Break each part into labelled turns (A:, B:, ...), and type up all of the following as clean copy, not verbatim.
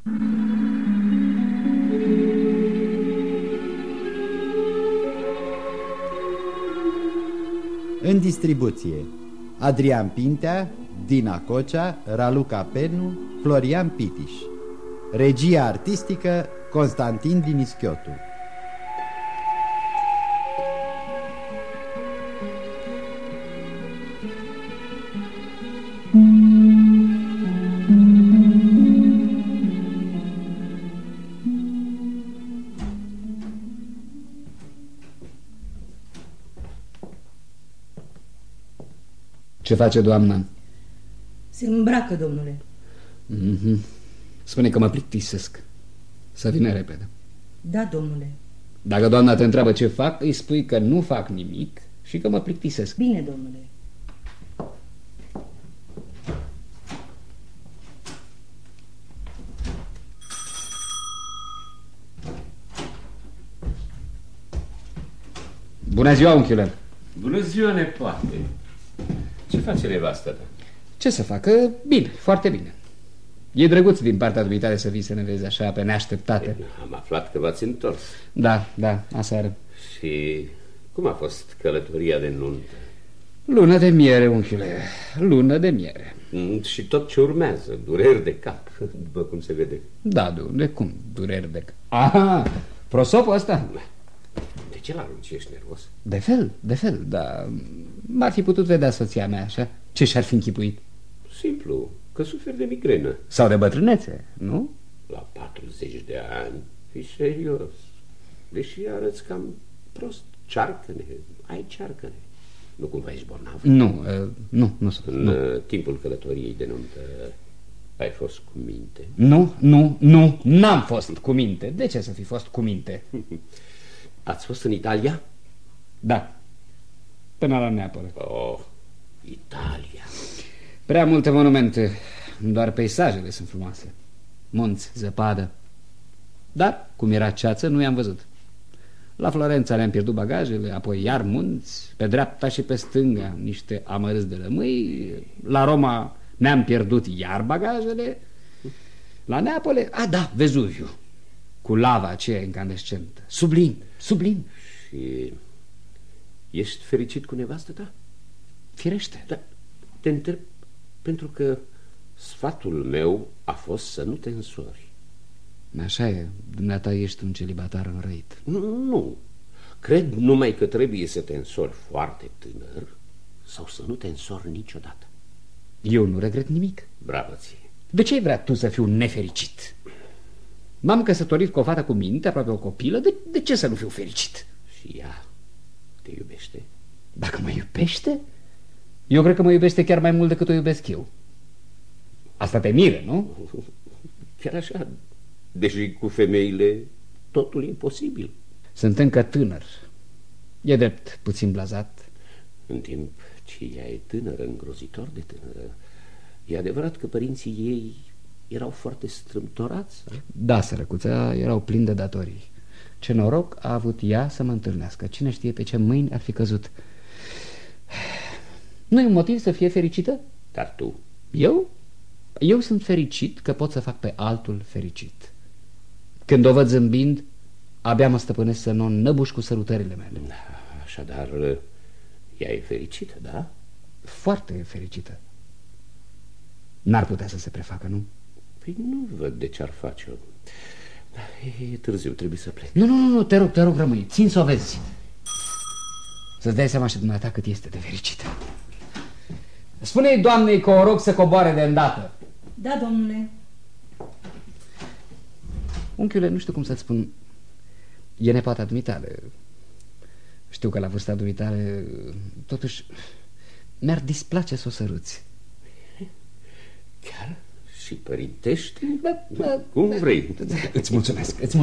A: În distribuție: Adrian Pintea, Dina Cocea, Raluca Penu, Florian Pitiș. Regia artistică: Constantin Dinischiotu.
B: Ce face doamna?
C: Se îmbracă, domnule.
B: Spune că mă plictisesc. Să vină repede.
C: Da, domnule.
B: Dacă doamna te întreabă ce fac, îi spui că nu fac nimic și că mă plictisesc.
C: Bine, domnule.
B: Bună ziua, unchiule.
D: Bună ziua, nepoate. Ce face nevastă ta?
B: Ce să facă? Bine, foarte bine. E drăguț din partea dumitare să vii să ne vezi așa pe neașteptate.
D: Am aflat că v-ați întors.
B: Da, aseară.
D: Și cum a fost călătoria de nuntă?
B: Lună de miere, unchiule, lună de miere.
D: Și tot ce urmează, dureri de cap, după cum se vede.
B: Da, de cum dureri de cap? Aha, prosopul ăsta?
D: De ce l-arunci, ești nervos?
B: De fel, dar m-ar fi putut vedea soția mea așa. Ce și-ar fi închipuit?
D: Simplu, că suferi de migrenă.
B: Sau de bătrânețe, nu?
D: La 40 de ani, fii serios. Deși arăți cam prost. Cearcă-ne, ai cearcă-ne. Nu cumva ești bolnav?
B: Nu sunt.
D: În timpul călătoriei de nuntă ai fost cu minte?
B: Nu, n-am fost cu minte. De ce să fi fost cu minte?
D: Ați fost în Italia?
B: Da, până la Neapole.
D: Oh, Italia.
B: Prea multe monumente, doar peisajele sunt frumoase. Munți, zăpadă. Dar, cum era ceață, nu i-am văzut. La Florența le-am pierdut bagajele, apoi iar munți, pe dreapta și pe stânga niște amărâți de lămâi. La Roma mi-am pierdut iar bagajele. La Neapole, da, Vezuviu, cu lava aceea incandescentă. Sublim.
D: Și ești fericit cu nevastă ta?
B: Firește.
D: Da, te întreb pentru că sfatul meu a fost să nu te însori.
B: Așa e, dumneata ești un celibatar înrăit.
D: Nu, cred numai că trebuie să te însori foarte tânăr sau să nu te însori niciodată.
B: Eu nu regret nimic.
D: Bravo ție.
B: De ce ai vrea tu să fiu nefericit? M-am căsătorit cu o fată cu minte, aproape o copilă. De ce să nu fiu fericit?
D: Și ea te iubește?
B: Dacă mă iubește? Eu cred că mă iubește chiar mai mult decât o iubesc eu. Asta te miră, nu?
D: Chiar așa. Deși cu femeile totul e posibil.
B: Sunt încă tânăr. E drept, puțin blazat.
D: În timp ce ea e tânără, îngrozitor de tânără. E adevărat că părinții ei erau foarte strâmtorați?
B: Da, sărăcuța, erau plini de datorii. Ce noroc a avut ea să mă întâlnească. Cine știe pe ce mâini ar fi căzut. Nu e un motiv să fie fericită?
D: Dar tu?
B: Eu sunt fericit că pot să fac pe altul fericit. Când o văd zâmbind, abia mă stăpânesc să nu o înnăbuș cu sărutările mele.
D: Așadar, ea e fericită, da?
B: Foarte fericită. N-ar putea să se prefacă, nu?
D: Păi nu văd de ce ar face-o. E târziu, trebuie să plec.
B: Nu, te rog, rămâi. Țin să o vezi. Să-ți dai seama și dumneata cât este de fericită. Spune-i doamnei că o rog să coboare de îndată.
C: Da, domnule.
B: Unchiule, nu știu cum să-ți spun. E nepoata dumitale. Știu că la vârsta dumitale totuși mi-ar displace să o săruți.
D: Chiar? Și părintești? Da. Cum vrei.
B: Îți mulțumesc.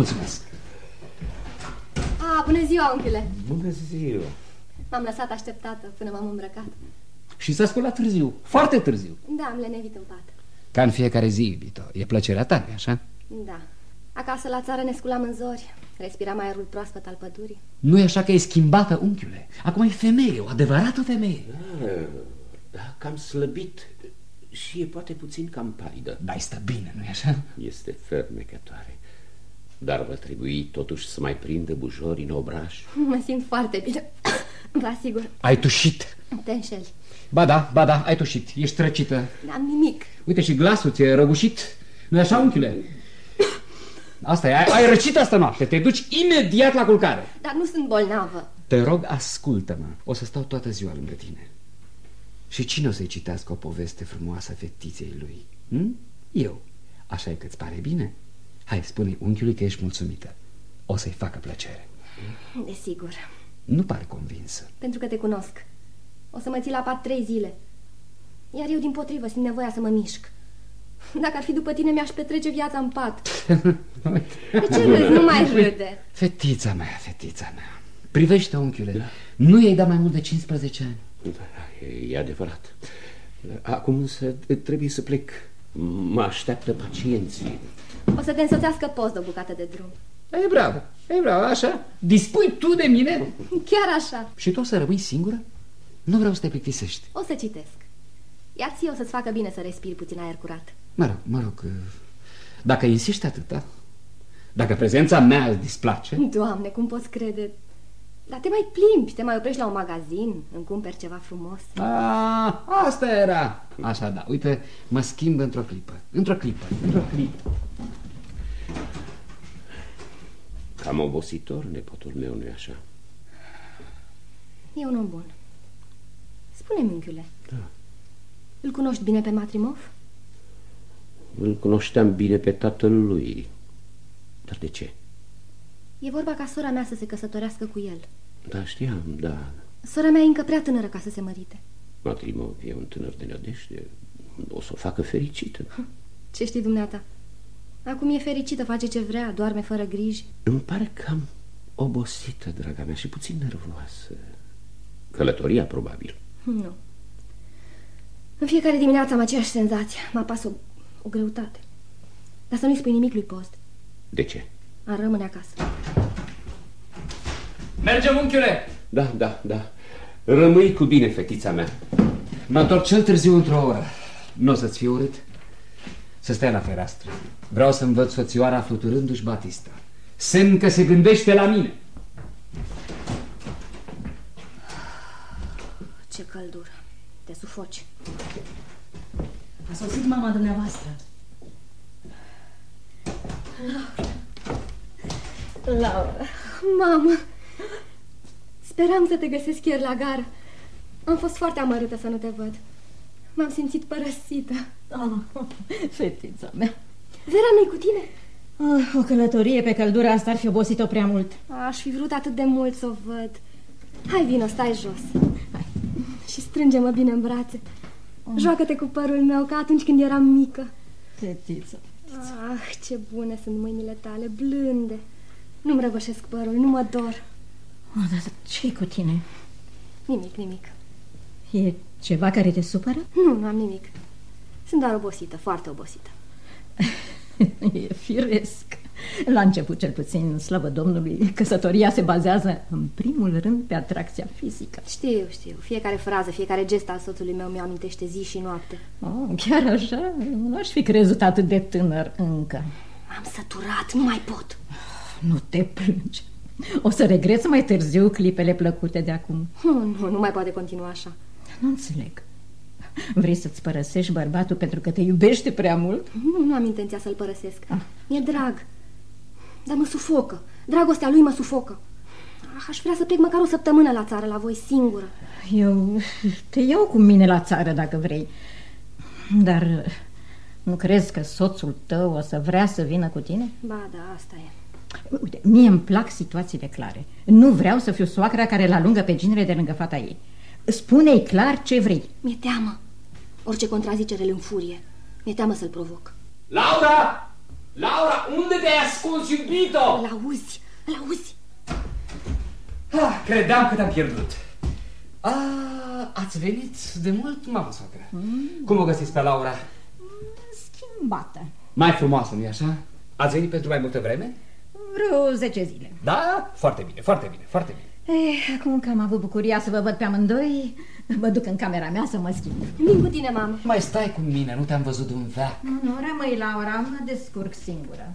E: Bună ziua, unchiule.
D: Bună ziua.
E: M-am lăsat așteptată până m-am îmbrăcat.
B: Și s-a sculat târziu, foarte târziu.
E: Da, am lenevit în pat.
B: Ca în fiecare zi, iubito. E plăcerea ta, așa?
E: Da. Acasă la țară ne sculam în zori. Respiram aerul proaspăt al pădurii.
B: Nu e așa că e schimbată, unchiule? Acum e femeie, o adevărată femeie.
D: Da, cam slăbit. și e poate puțin cam palidă.
B: Dar stă bine, nu-i așa?
D: Este fermecătoare. Dar va trebui totuși să mai prindă bujori în obraj.
E: Mă simt foarte bine, vă asigur.
B: Ai tușit.
E: Te înșeli.
B: Ba da, ai tușit, ești răcită.
E: N-am nimic.
B: Uite, și glasul ți-e răgușit. Nu-i așa, unchiule? Asta e, ai răcit asta noapte. Te duci imediat la culcare.
E: Dar nu sunt bolnavă.
B: Te rog, ascultă-mă. O să stau toată ziua lângă tine. Și cine o să-i citească o poveste frumoasă fetiței lui? Eu. Așa e că-ți pare bine? Hai, spune-i unchiului că ești mulțumită. O să-i facă plăcere.
E: Desigur.
B: Nu pare convinsă.
E: Pentru că te cunosc. O să mă ții la pat 3 zile. Iar eu, dimpotrivă, simt nevoia să mă mișc. Dacă ar fi după tine, mi-aș petrece viața în pat. De ce râzi? Nu mai râde.
B: Fetița mea. Privește, unchiule, da. Nu i-ai dat mai mult de 15 ani.
D: Da, e adevărat. Acum însă trebuie să plec. Mă așteaptă pacienții.
E: O să te însoțească post de o bucată de drum.
B: E bravo, așa? Dispui tu de mine?
E: Chiar așa.
B: Și tu o să rămâi singură? Nu vreau să te plictisești.
E: O să citesc. Iar ție o să-ți facă bine să respiri puțin aer curat.
B: Mă rog, dacă insiști atâta, dacă prezența mea îți displace...
E: Doamne, cum poți crede? Dar te mai plimbi, te mai oprești la un magazin, îmi cumperi ceva frumos.
B: Asta era. Așa, da, uite, mă schimb într-o clipă.
D: Cam obositor, nepotul meu, nu-i așa?
E: E un om bun. Spune-mi, unchiule.
D: Da.
E: Îl cunoști bine pe Matrimov?
D: Îl cunoșteam bine pe tatăl lui. Dar de ce?
E: E vorba ca sora mea să se căsătorească cu el.
D: Da, știam, da.
E: Sora mea e încă prea tânără ca să se mărite.
D: Matrimov e un tânăr de nădejde. O să o facă fericită.
E: Ce știi dumneata? Acum e fericită, face ce vrea, doarme fără griji.
D: Îmi pare cam obosită, draga mea, și puțin nervoasă. Călătoria, probabil.
E: Nu. În fiecare dimineață am aceeași senzație. Mă apasă o greutate. Dar să nu-i spui nimic lui Post.
D: De ce?
E: Ar rămâne acasă.
B: Mergem, unchiule!
D: Da. Rămâi cu bine, fetița mea.
B: Mă întorc cel târziu într-o oră. Nu o să-ți fie urât? Să stai la fereastră. Vreau să-mi văd soțioara fluturându-și batista. Semn că se gândește la mine.
E: Ce căldură. Te sufoci.
C: A sosit mama dumneavoastră.
E: Laura. Mamă. Speram să te găsesc ieri la gară. Am fost foarte amărâtă să nu te văd. M-am simțit părăsită.
C: Fetița mea.
E: Vera nu-i cu tine?
C: O călătorie pe căldura asta ar fi obosit-o prea mult.
E: Aș fi vrut atât de mult să o văd. Hai, vino, stai jos. Hai. Și strânge-mă bine în brațe. Joacă-te cu părul meu ca atunci când eram mică.
C: Fetiță.
E: Ce bune sunt mâinile tale, blânde. Nu-mi răvășesc părul, nu mă dor.
C: Dar ce-i cu tine?
E: Nimic.
C: E ceva care te supără?
E: Nu am nimic. Sunt doar obosită, foarte obosită.
C: E firesc. La început, cel puțin, slavă Domnului, căsătoria se bazează în primul rând pe atracția fizică.
E: Știu. Fiecare frază, fiecare gest al soțului meu mi-o amintește zi și noapte.
C: Chiar așa? Nu aș fi crezut atât de tânăr încă.
E: M-am săturat, nu mai pot.
C: Nu te plângi. O să regreți mai târziu clipele plăcute de acum.
E: Nu mai poate continua așa.
C: Nu înțeleg. Vrei să-ți părăsești bărbatul pentru că te iubește prea mult?
E: Nu am intenția să-l părăsesc. Mi-e drag. Dar mă sufocă. Dragostea lui mă sufocă. Aș vrea să plec măcar o săptămână la țară, la voi, singură.
C: Eu te iau cu mine la țară dacă vrei. Dar nu crezi că soțul tău o să vrea să vină cu tine?
E: Ba, da, asta e.
C: Uite, mie îmi plac situațiile clare. Nu vreau să fiu soacra care îl alungă pe ginere de lângă fata ei. Spune-i clar ce vrei.
E: Mi-e teamă. Orice contrazicere îl înfurie. Mi-e teamă să-l provoc.
B: Laura! Laura, unde te-ai ascuns, iubito?
E: Îl auzi?
B: Credeam că te-am pierdut. Ați venit de mult, mamă soacră. Cum o găsiți pe Laura?
C: Schimbată.
B: Mai frumoasă, nu-i așa? Ați venit pentru mai multă vreme?
C: Vreo 10 zile.
B: Da? Foarte bine.
C: Acum că am avut bucuria să vă văd pe amândoi, mă duc în camera mea să mă schimb.
E: Vin cu tine, mamă.
B: Mai stai cu mine, nu te-am văzut de un veac.
C: Nu, rămâi, Laura, mă descurc singură.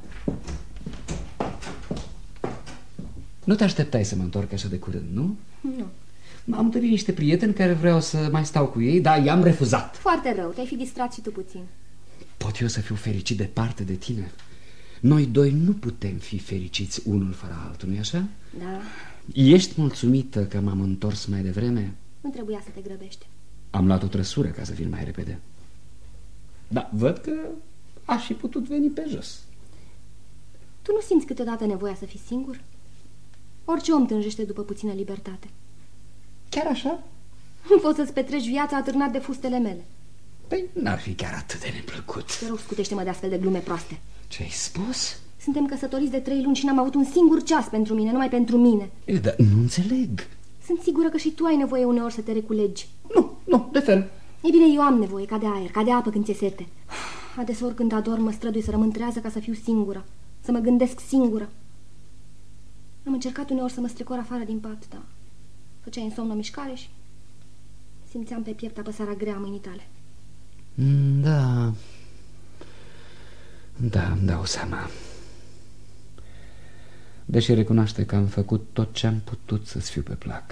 B: Nu te așteptai să mă întorc așa de curând, nu?
E: Nu.
B: M-am întâlnit niște prieteni care vreau să mai stau cu ei, dar i-am refuzat.
E: Foarte rău, te-ai fi distrat și tu puțin.
B: Pot eu să fiu fericit departe de tine? Noi doi nu putem fi fericiți unul fără altul, nu-i așa?
E: Da.
B: Ești mulțumită că m-am întors mai devreme?
E: Nu trebuia să te grăbești.
B: Am luat o trăsură ca să vin mai repede. Da, văd că aș fi putut veni pe jos.
E: Tu nu simți câteodată nevoia să fii singur? Orice om tânjește după puțină libertate.
B: Chiar așa?
E: Nu poți să-ți petreci viața atârnat de fustele mele.
B: Păi n-ar fi chiar atât de neplăcut.
E: Te rog, scutește-mă de astfel de glume proaste.
B: Ce-ai spus?
E: Suntem căsătoriți de 3 luni și n-am avut un singur ceas pentru mine, numai pentru mine.
B: Dar nu înțeleg.
E: Sunt sigură că și tu ai nevoie uneori să te reculegi.
B: Nu, de fel.
E: E bine, eu am nevoie, ca de aer, ca de apă când ți-e sete. Adeseori când adorm mă strădui să rămân trează ca să fiu singură, să mă gândesc singură. Am încercat uneori să mă strecor afară din pat, dar făceai în somn o mișcare și simțeam pe piept apăsarea grea a mâinii tale.
B: Da, îmi dau seama. Deși recunoaște că am făcut tot ce am putut să-ți fiu pe plac.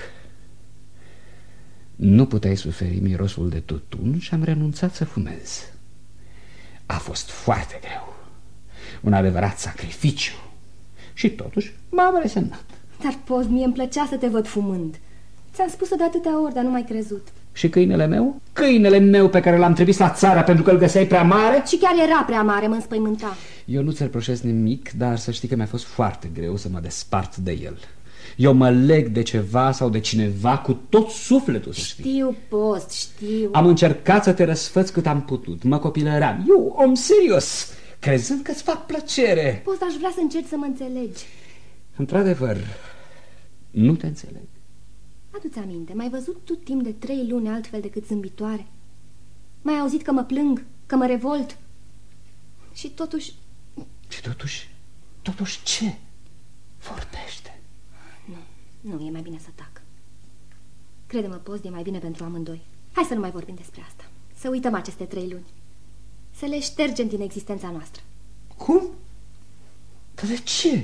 B: Nu puteai suferi mirosul de tutun și am renunțat să fumez. A fost foarte greu, un adevărat sacrificiu. Și totuși m-am resemnat.
E: Dar, Post, mie îmi plăcea să te văd fumând. Ți-am spus-o de atâtea ori, dar nu m-ai crezut.
B: Și câinele meu? Câinele meu pe care l-am trimis la țară pentru că îl găseai prea mare?
E: Și chiar era prea mare, mă înspăimânta.
B: Eu nu ți reproșez nimic, dar să știi că mi-a fost foarte greu să mă despart de el. Eu mă leg de ceva sau de cineva cu tot sufletul, să știi.
E: Știu, Post, știu.
B: Am încercat să te răsfăț cât am putut. Mă copilăream. Eu, om serios, crezând că-ți fac plăcere.
E: Post, aș vrea să încerci să mă înțelegi.
B: Într-adevăr, nu te înțeleg.
E: Adu-ți aminte, m-ai văzut tu timp de 3 luni altfel decât zâmbitoare? M-ai auzit că mă plâng, că mă revolt? Și totuși...
B: Și totuși ce? Vorbește.
E: Nu, e mai bine să tac. Crede-mă, Post, e mai bine pentru amândoi. Hai să nu mai vorbim despre asta. Să uităm aceste 3 luni. Să le ștergem din existența noastră.
B: Cum? Dar de ce?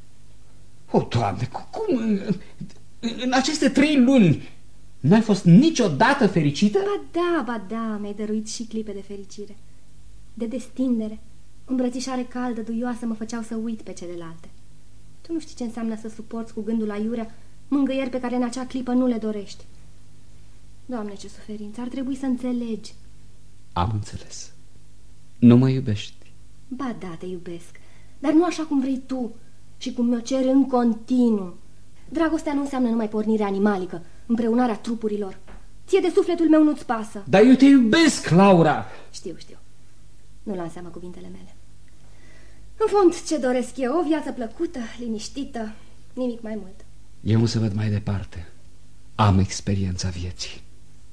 B: O, Doamne, cum? În aceste 3 luni n-ai fost niciodată fericită?
E: Ba da, mi-ai dăruit și clipe de fericire. De destindere. Îmbrățișare caldă, duioasă mă făceau să uit pe celelalte. Tu nu știi ce înseamnă să suporți cu gândul aiurea mângâieri pe care în acea clipă nu le dorești. Doamne, ce suferință, ar trebui să înțelegi.
B: Am înțeles. Nu mă iubești.
E: Ba da, te iubesc, dar nu așa cum vrei tu și cum mi-o ceri în continuu. Dragostea nu înseamnă numai pornirea animalică, împreunarea trupurilor. Ție de sufletul meu nu-ți pasă.
B: Dar eu te iubesc, Laura.
E: Știu. Nu la înseamnă cuvintele mele. În fond, ce doresc eu? O viață plăcută, liniștită, nimic mai mult.
B: Eu să văd mai departe. Am experiența vieții.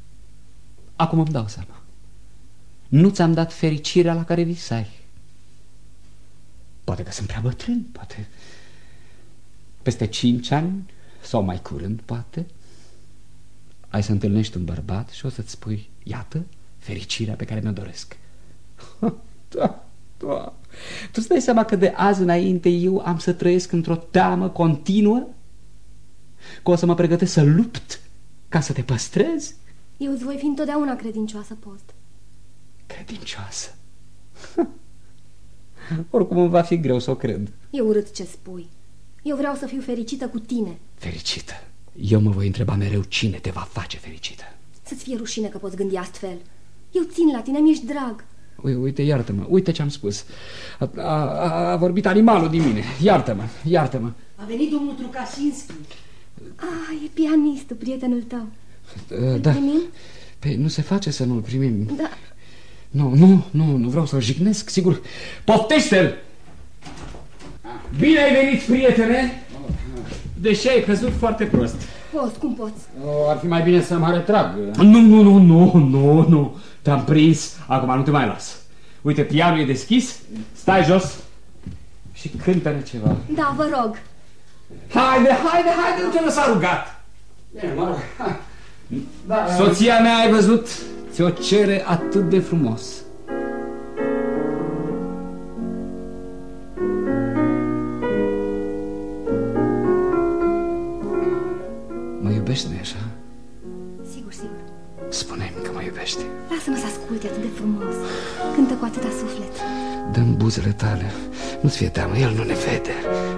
B: Acum îmi dau seama. Nu ți-am dat fericirea la care visai. Poate că sunt prea bătrân, poate peste 5 ani sau mai curând, poate ai să întâlnești un bărbat și o să-ți spui: iată fericirea pe care mi-o doresc. Da. Tu îți dai seama că de azi înainte eu am să trăiesc într-o teamă continuă? Că o să mă pregătesc să lupt ca să te păstrez?
E: Eu îți voi fi întotdeauna credincioasă, Post.
B: Credincioasă? Oricum îmi va fi greu să o cred.
E: E urât ce spui. Eu vreau să fiu fericită cu tine.
B: Fericită? Eu mă voi întreba mereu cine te va face fericită.
E: Să-ți fie rușine că poți gândi astfel. Eu țin la tine, mi-ești drag.
B: Uite, iartă-mă, uite ce-am spus. A vorbit animalul din mine. Iartă-mă.
F: A venit domnul Trucasinski.
E: E pianistul, prietenul tău.
B: Da.
E: Primim?
B: Păi nu se face să nu-l primim.
E: Da.
B: Nu vreau să-l jignesc, sigur. Poftește-l! Bine ai venit, prietene! Deși ai căzut foarte prost.
E: Post, cum poți?
B: Ar fi mai bine să mă retrag. Nu. Te-am prins, acum nu te mai las. Uite, pianul e deschis, stai jos și cântă-ne ceva.
E: Da, vă rog.
B: Haide, nu te lăsa rugat.
D: Bine, mă rog.
B: Soția mea, ai văzut, ți-o cere atât de frumos. Mă iubești, nu-i așa?
E: Sigur.
B: Spune-mi că mă iubești.
E: Lasă-mă să asculte atât de frumos. Cântă cu atâta suflet.
B: Dă-mi buzele tale. Nu-ți fie teamă, el nu ne vede.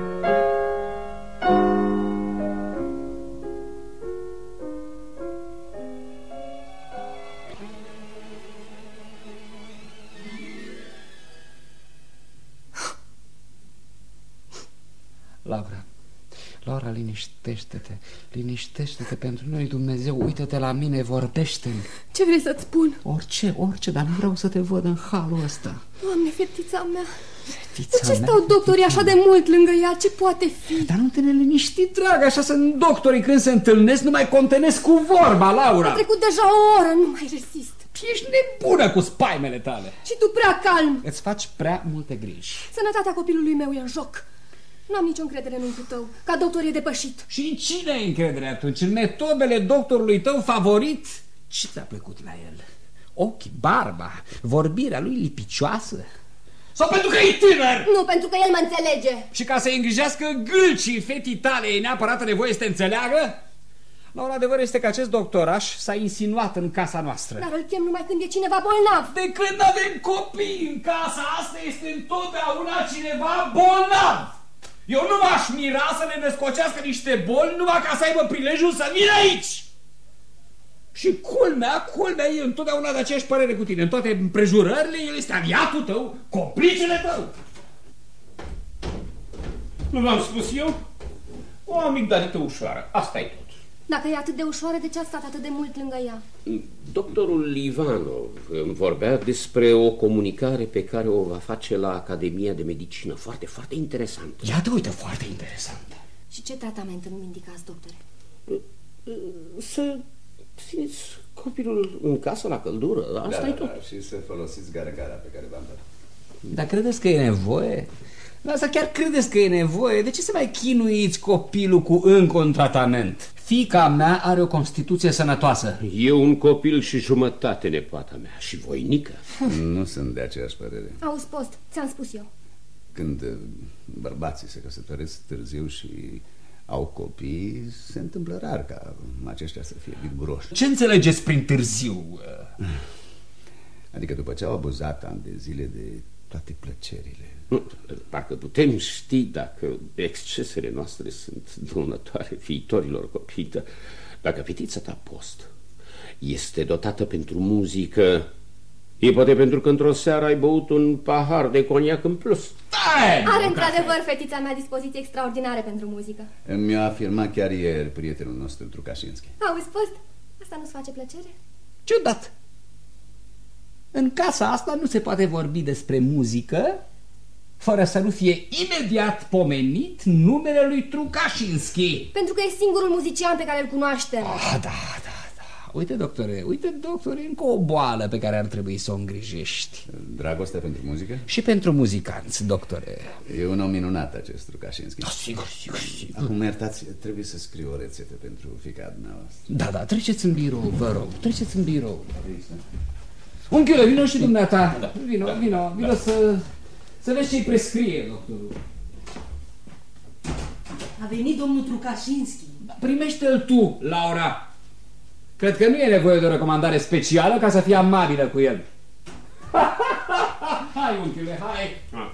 B: Laura, liniștește-te pentru noi, Dumnezeu, uită-te la mine, vorbește-mi.
E: Ce vrei să-ți spun?
B: Orice, dar nu vreau să te văd în halul ăsta.
E: Doamne, fetița mea, de ce stau doctorii așa de mult lângă ea? Ce poate fi?
B: Dar nu te neliniști, dragă, așa sunt doctorii când se întâlnesc, nu mai contenesc cu vorba, Laura.
E: A trecut deja o oră, nu mai rezist.
B: Ești nebună cu spaimele tale.
E: Și tu prea calm.
B: Îți faci prea multe griji.
E: Sănătatea copilului meu e în joc. N-am nicio încredere în unchiul tău, ca doctor e depășit.
B: Și în cine ai încredere atunci? În metodele doctorului tău favorit? Ce ți-a plăcut la el? Ochii, barba, vorbirea lui lipicioasă? Sau pentru că e tânăr?
E: Nu, pentru că el mă înțelege.
B: Și ca să-i îngrijească gâlcii fetii tale, e neapărat nevoie să te înțeleagă? La adevăr este că acest doctoraș s-a insinuat în casa noastră.
E: Dar îl chem numai când e cineva bolnav.
B: De când avem copii în casa asta este întotdeauna cineva bolnav. Eu nu m-aș mira să ne născocească niște boli numai ca să aibă prilejul să vină aici. Și culmea e întotdeauna de aceeași părere cu tine. În toate împrejurările el este aliatul tău, complicele tău.
D: Nu v-am spus eu? O amigdalită ușoară, asta e tot.
E: Dacă e atât de ușoară, de ce a stat atât de mult lângă ea?
D: Doctorul Ivanov îmi vorbea despre o comunicare pe care o va face la Academia de Medicină. Foarte, foarte interesantă.
B: Iată, uite, foarte interesantă.
E: Și ce tratament îmi indicați, doctore?
D: Să țineți copilul în casă la căldură, asta e tot.
G: Da, și să folosiți gargara pe care v-am dat.
B: Dar credeți că e nevoie? Asta chiar credeți că e nevoie? De ce să mai chinuiți copilul cu încă un tratament? Fiica mea are o constituție sănătoasă.
D: E un copil și jumătate, nepoata mea, și voinică.
G: Nu sunt de aceeași părere.
E: Auzi, Post, ți-am spus eu.
G: Când bărbații se căsătoresc târziu și au copii, se întâmplă rar ca aceștia să fie viguroși.
B: Ce înțelegeți prin târziu?
G: Adică după ce au abuzat ani de zile de toate plăcerile.
D: Parcă putem ști dacă excesele noastre sunt dăunătoare viitorilor copii. Dacă fetița ta, Post, este dotată pentru muzică, e poate pentru că într-o seară ai băut un pahar de coniac în plus.
E: Are într-adevăr fetița mea dispoziții extraordinare pentru muzică.
G: Mi-a afirmat chiar ieri prietenul nostru Trukașinski.
E: Auzi, Post, asta nu-ți face plăcere?
B: Ciudat! În casa asta nu se poate vorbi despre muzică fără să nu fie imediat pomenit numele lui Trukașinski.
E: Pentru că e singurul muzician pe care îl cunoaștem.
B: Da. Uite, doctore, încă o boală pe care ar trebui să o îngrijești.
G: Dragostea pentru muzică?
B: Și pentru muzicanți, doctore.
G: E un om minunat acest Trukașinski.
B: Sigur.
G: Acum, iertați, trebuie să scriu o rețetă pentru fiica dumneavoastră.
B: Da, treceți în birou, vă rog, treceți în birou. Unchiule, vino și dumneata. Vino să vezi ce-i prescrie, doctorul.
F: A venit domnul Trukașinski.
B: Primește-l tu, Laura. Cred că nu e nevoie de o recomandare specială ca să fii amabilă cu el. Hai, unchiule, hai.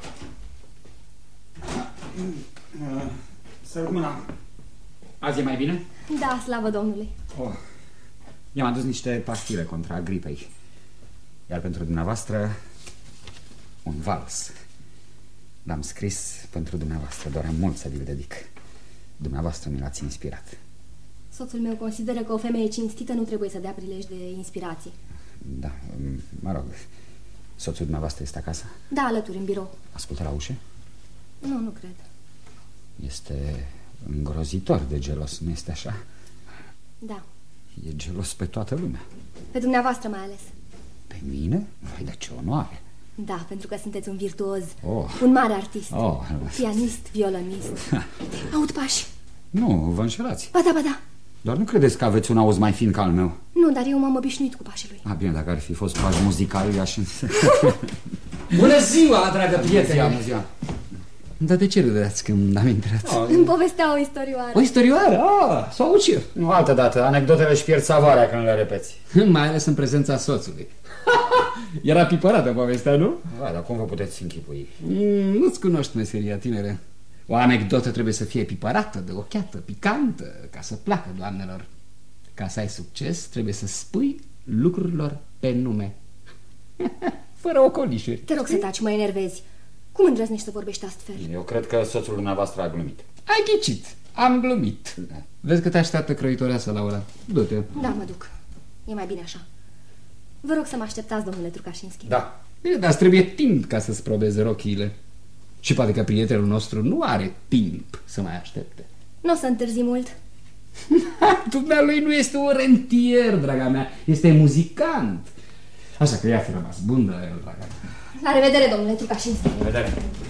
F: Să rog mâna.
B: Azi e mai bine?
E: Da, slavă Domnului.
B: I-am adus niște pastile contra gripei. Iar pentru dumneavoastră, un vals. L-am scris pentru dumneavoastră, doar am mult să vi-l dedic. Dumneavoastră mi l-ați inspirat.
E: Soțul meu consideră că o femeie cinstită nu trebuie să dea prilej de inspirație.
B: Da, mă rog. Soțul dumneavoastră este acasă?
E: Da, alături, în birou.
B: Ascultă la ușă?
E: Nu cred.
B: Este îngrozitor de gelos, nu este așa?
E: Da.
B: E gelos pe toată lumea.
E: Pe dumneavoastră mai ales.
B: Pe mine? Vai, de ce onoare!
E: Da, pentru că sunteți un virtuoz,
G: Oh.
E: un mare artist,
G: Oh.
E: pianist, violonist. Aud pași.
G: Nu, vă înșelați.
E: Ba da, ba da.
G: Doar nu credeți că aveți un auz mai fin ca al meu?
E: Nu, dar eu m-am obișnuit cu pașii lui.
G: Bine, dacă ar fi fost pași muzicali, i-aș...
B: Bună ziua, dragă prietene!
G: Bună ziua.
B: Dar de ce râdeați când am intrat?
E: Îmi povestea o istorioară.
B: O istorioară? Să o aud și eu.
G: Nu, altă dată, anecdotele își pierd savoarea când le repeți.
B: Mai ales în prezența soțului. Era pipărată povestea, nu?
G: Da, dar cum vă puteți închipui?
B: Nu-ți cunoști meseria, tinere. O anecdotă trebuie să fie pipărată, de ochiată, picantă, ca să placă doamnelor. Ca să ai succes, trebuie să spui lucrurilor pe nume. Fără ocolișuri.
E: Te rog să taci, mă enervezi. Cum îndrăznești să vorbești astfel?
G: Eu cred că soțul dumneavoastră a glumit.
B: Ai ghicit, am glumit. Vezi că te așteaptă croitoreasa, Laura. Du-te.
E: Da, mă duc. E mai bine așa. Vă rog să mă așteptați, domnule Trukașinski.
G: Da.
B: Bine, dar îți trebuie timp ca să-ți probeze rochiile. Și poate că prietenul nostru nu are timp să mai aștepte.
E: Nu o să întârzi mult.
B: Dumnealui nu este un rentier, draga mea. Este muzicant. Așa că ia fi rămas bun de la el, draga mea.
E: La revedere, domnule Trukașinski.
G: La revedere.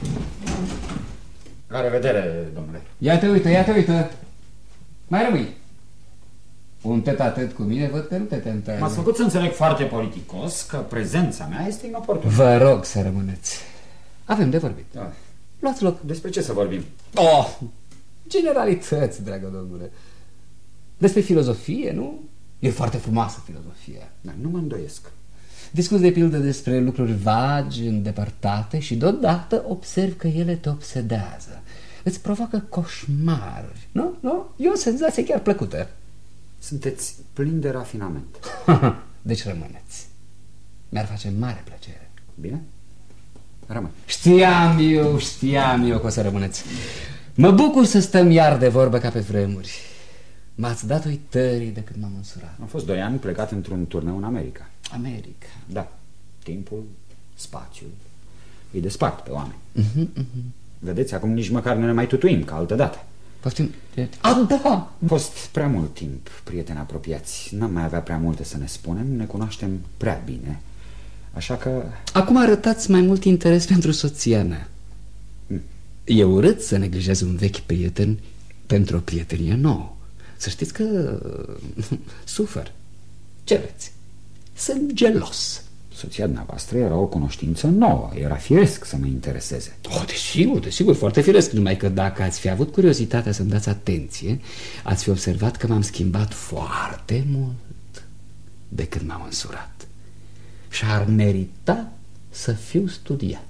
G: La revedere, domnule.
B: Ia te uită. Mai rămâi. Un tet-a-tet cu mine, văd că nu te tentează.
G: M-ați făcut să înțeleg foarte politicos că prezența mea este inoportună.
B: Vă rog să rămâneți. Avem de vorbit.
G: Da.
B: Luați loc.
G: Despre ce să vorbim?
B: Oh, generalități, dragă domnule. Despre filozofie, nu? E foarte frumoasă filozofia.
G: Da, nu mă îndoiesc.
B: Discuți de pildă despre lucruri vagi, îndepărtate și deodată observ că ele te obsedează. Îți provoacă coșmaruri, nu? Nu? E o senzație chiar plăcută.
G: Sunteți plini de rafinament.
B: Deci rămâneți. Mi-ar face mare plăcere.
G: Bine? Rămân.
B: Știam eu că o să rămâneți. Mă bucur să stăm iar de vorbă ca pe vremuri. M-ați dat uitării de când m-am însurat.
G: Am fost 2 ani plecat într-un turneu în America.
B: America.
G: Da. Timpul, spațiul îi despart pe oameni. Vedeți, acum nici măcar nu ne mai tutuim ca altă dată.
B: Poftim? Da!
G: A fost prea mult timp prieteni apropiați. N-am mai avea prea multe să ne spunem. Ne cunoaștem prea bine. Așa că...
B: Acum arătați mai mult interes pentru soția mea. E urât să neglijezi un vechi prieten pentru o prietenie nouă. Să știți că sufăr. Ce vreți? Sunt gelos.
G: Soția dumneavoastră era o cunoștință nouă. Era firesc să mă intereseze.
B: Desigur, foarte firesc. Numai că dacă ați fi avut curiozitatea să-mi dați atenție, ați fi observat că m-am schimbat foarte mult de când m-am însurat. Și ar merita să fiu studiat.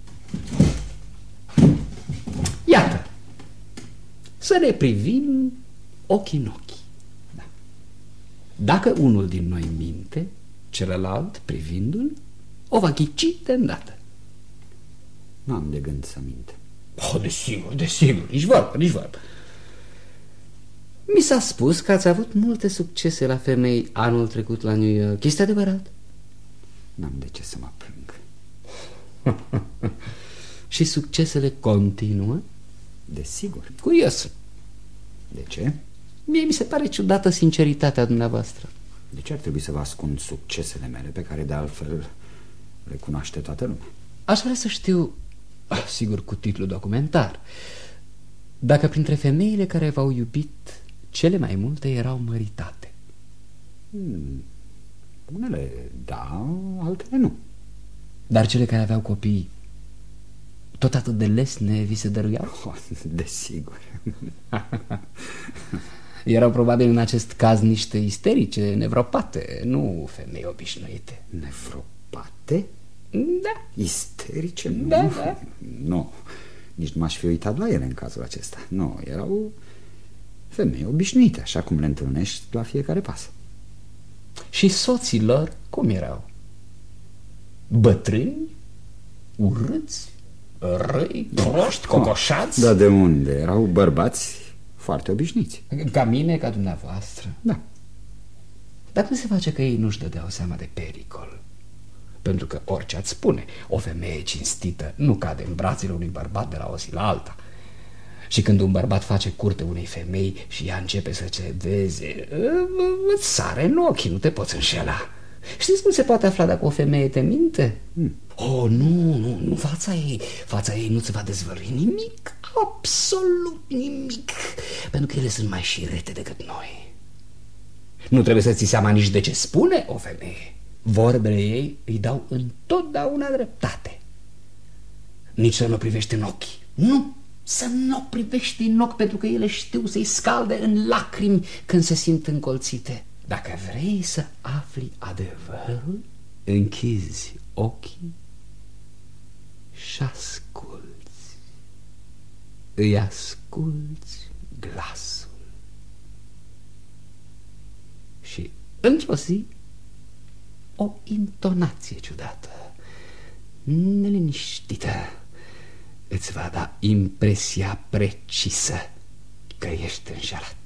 B: Iată, să ne privim ochi în ochi. Da. Dacă unul din noi minte, celălalt, privindu-l, o va ghici de îndată.
G: N-am de gând să mint.
B: Desigur, nici vorbă. Mi s-a spus că ați avut multe succese la femei anul trecut la New York. Este adevărat?
G: N-am de ce să mă plâng.
B: Și succesele continuă?
G: Desigur.
B: Curios.
G: De ce?
B: Mie mi se pare ciudată sinceritatea dumneavoastră.
G: De ce ar trebui să vă ascund succesele mele, pe care de altfel le cunoaște toată lumea?
B: Aș vrea să știu, sigur cu titlu documentar, dacă printre femeile care v-au iubit, cele mai multe erau măritate.
G: Unele da, altele nu.
B: Dar cele care aveau copii, tot atât de lesne vi se dăruiau?
G: Desigur.
B: Erau probabil în acest caz niște isterice, nevropate, nu femei obișnuite.
G: Nevropate?
B: Da.
G: Isterice? Nu.
B: Da.
G: Nu. Nici nu m-aș fi uitat la ele în cazul acesta. Nu, erau femei obișnuite, așa cum le întâlnești la fiecare pas.
B: Și soților cum erau? Bătrâni? Urâți? Răi? Proști? Cocoșați?
G: Da, de unde? Erau bărbați foarte obișnuiți.
B: Ca mine, ca dumneavoastră.
G: Da.
B: Dar cum se face că ei nu-și dădeau seama de pericol? Pentru că orice ați spune, o femeie cinstită nu cade în brațele unui bărbat de la o zi la alta. Și când un bărbat face curte unei femei și ea începe să cedeze, îți sare în ochi, nu te poți înșela. Știți cum se poate afla dacă o femeie te minte? Oh, nu, fața ei nu-ți va dezvălui nimic, absolut nimic, pentru că ele sunt mai șirete decât noi. Nu trebuie să ți seama nici de ce spune o femeie. Vorbele ei îi dau întotdeauna dreptate. Nici să nu privești în ochi. Nu, să nu privești în ochi, pentru că ele știu să-i scalde în lacrimi când se simt încolțite. Dacă vrei să afli adevărul, închizi ochii și asculți. Îi asculți glasul. Și într-o zi o intonație ciudată, neliniștită, îți va da impresia precisă că ești înșelat.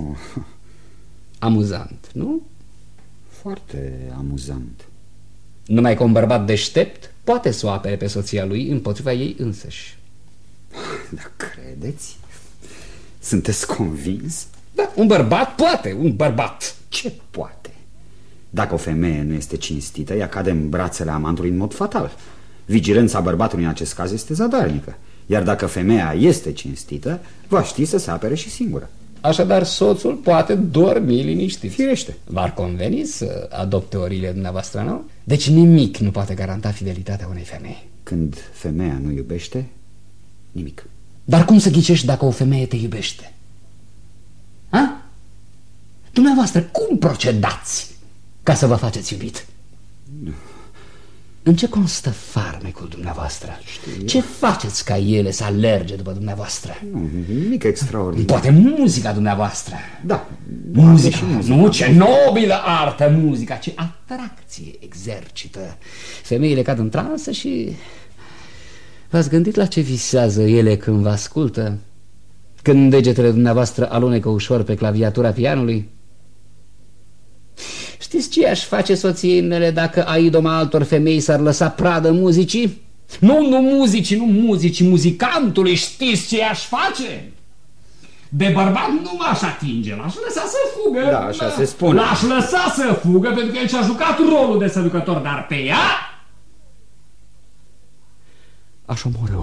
B: Amuzant, nu?
H: Foarte amuzant.
B: Numai că un bărbat deștept poate să o apere pe soția lui împotriva ei însăși.
H: Dar credeți? Sunteți convins?
B: Da, un bărbat poate, un bărbat.
H: Ce poate? Dacă o femeie nu este cinstită, ea cade în brațele amantului în mod fatal. Vigilența bărbatului în acest caz este zadarnică. Iar dacă femeia este cinstită, va ști să se apere și singură.
B: Așadar, soțul poate dormi liniștit.
H: Firește.
B: V-ar conveni să adopt teoriile dumneavoastră, nu? Deci nimic nu poate garanta fidelitatea unei femei.
H: Când femeia nu iubește, nimic.
B: Dar cum să ghicești dacă o femeie te iubește? Ha? Dumneavoastră, cum procedați ca să vă faceți iubit? În ce constă farmecul dumneavoastră?
H: Știu.
B: Ce faceți ca ele să alerge după dumneavoastră?
H: Nimic extraordinar.
B: Poate muzica dumneavoastră.
H: Da,
B: muzica. Nu, ce nobilă artă muzica, ce atracție exercită. Femeile cad în transă și... V-ați gândit la ce visează ele când vă ascultă? Când degetele dumneavoastră alunecă ușor pe claviatura pianului? Știți ce aș face soției mele dacă aidoma altor femei s-ar lăsa pradă muzicii? Nu muzicii, muzicantului. Știți ce aș face? De bărbat nu m-aș atinge, l-aș lăsa să fugă.
H: Da, așa se spune.
B: L-aș lăsa să fugă pentru că el și-a jucat rolul de seducător, dar pe ea aș omorâ-o.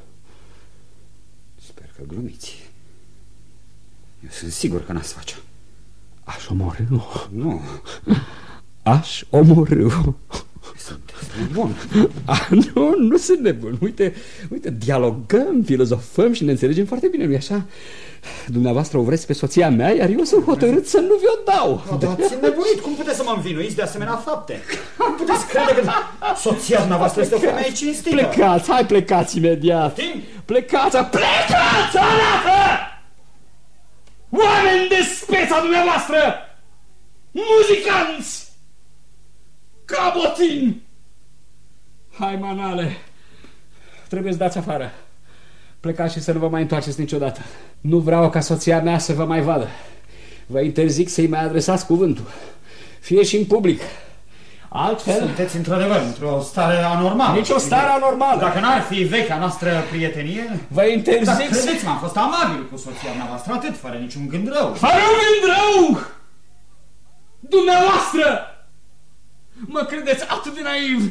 H: Sper că glumiți. Eu sunt sigur că n-ați face.
B: Aș omorâ-o.
H: Nu.
B: Aș omorâ-o.
H: Sunteți nebun.
B: Nu sunt nebun. Uite, dialogăm, filozofăm și ne înțelegem foarte bine, nu-i așa? Dumneavoastră o vreți pe soția mea, iar eu sunt hotărât să nu vi-o dau.
H: Dar ați nebunit. Cum puteți să mă învinuiți de asemenea fapte? Cum puteți crede că soția dumneavoastră este o femeie cinstită?
B: Plecați, hai plecați imediat. Plecați, arată! Oameni de speța dumneavoastră! Muzicanți! Cabotin! Hai, manale, trebuie să dați afară. Plecați și să nu vă mai întoarceți niciodată. Nu vreau ca soția mea să vă mai vadă. Vă interzic să-i mai adresați cuvântul, fie și în public. Altfel...
H: Sunteți într-adevăr într-o stare anormală.
B: Nici o stare anormală.
H: Dacă n-ar fi vechea noastră prietenie...
B: Vă interzic...
H: Dar credeți-mă, am fost amabil cu soția mea voastră, atât, fără niciun gând rău.
B: Fără un gând rău! Dumneavoastră! Mă credeți atât de naiv?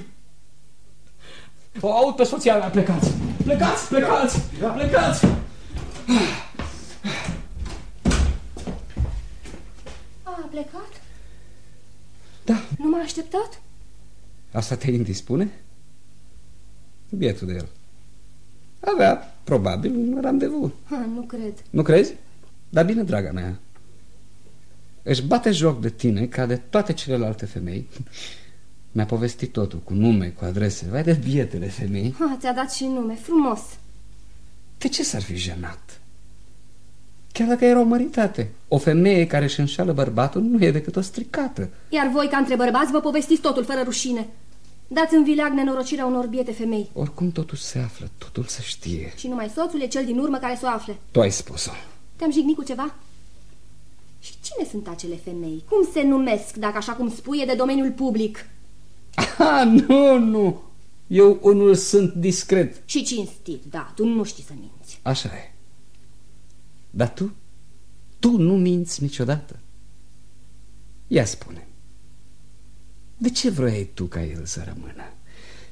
B: O aud pe soția mea, plecați! Plecați!
E: A plecat?
B: Da.
E: Nu m-a așteptat?
B: Asta te indispune? Bietul de el. Avea, probabil, un randevu.
E: Nu cred.
B: Nu crezi? Dar bine, draga mea, își bate joc de tine ca de toate celelalte femei. Mi-a povestit totul, cu nume, cu adrese. Vai de bietele femei.
E: Ți-a dat și nume, frumos.
B: De ce s-ar fi jenat? Chiar dacă era o măritate. O femeie care își înșală bărbatul nu e decât o stricată.
E: Iar voi, ca între bărbați, vă povestiți totul fără rușine. Dați în vileag nenorocirea unor biete femei.
B: Oricum totul se află, totul se știe.
E: Și numai soțul e cel din urmă care să o afle.
B: Tu ai spus-o.
E: Te-am jignit cu ceva? Și cine sunt acele femei? Cum se numesc, dacă așa cum spui, e de domeniul public?
B: Nu. Eu unul sunt discret.
E: Și cinstit, da, tu nu știi să minți.
B: Așa e. Dar tu nu minți niciodată. Ia spune, de ce vroiai tu ca el să rămână?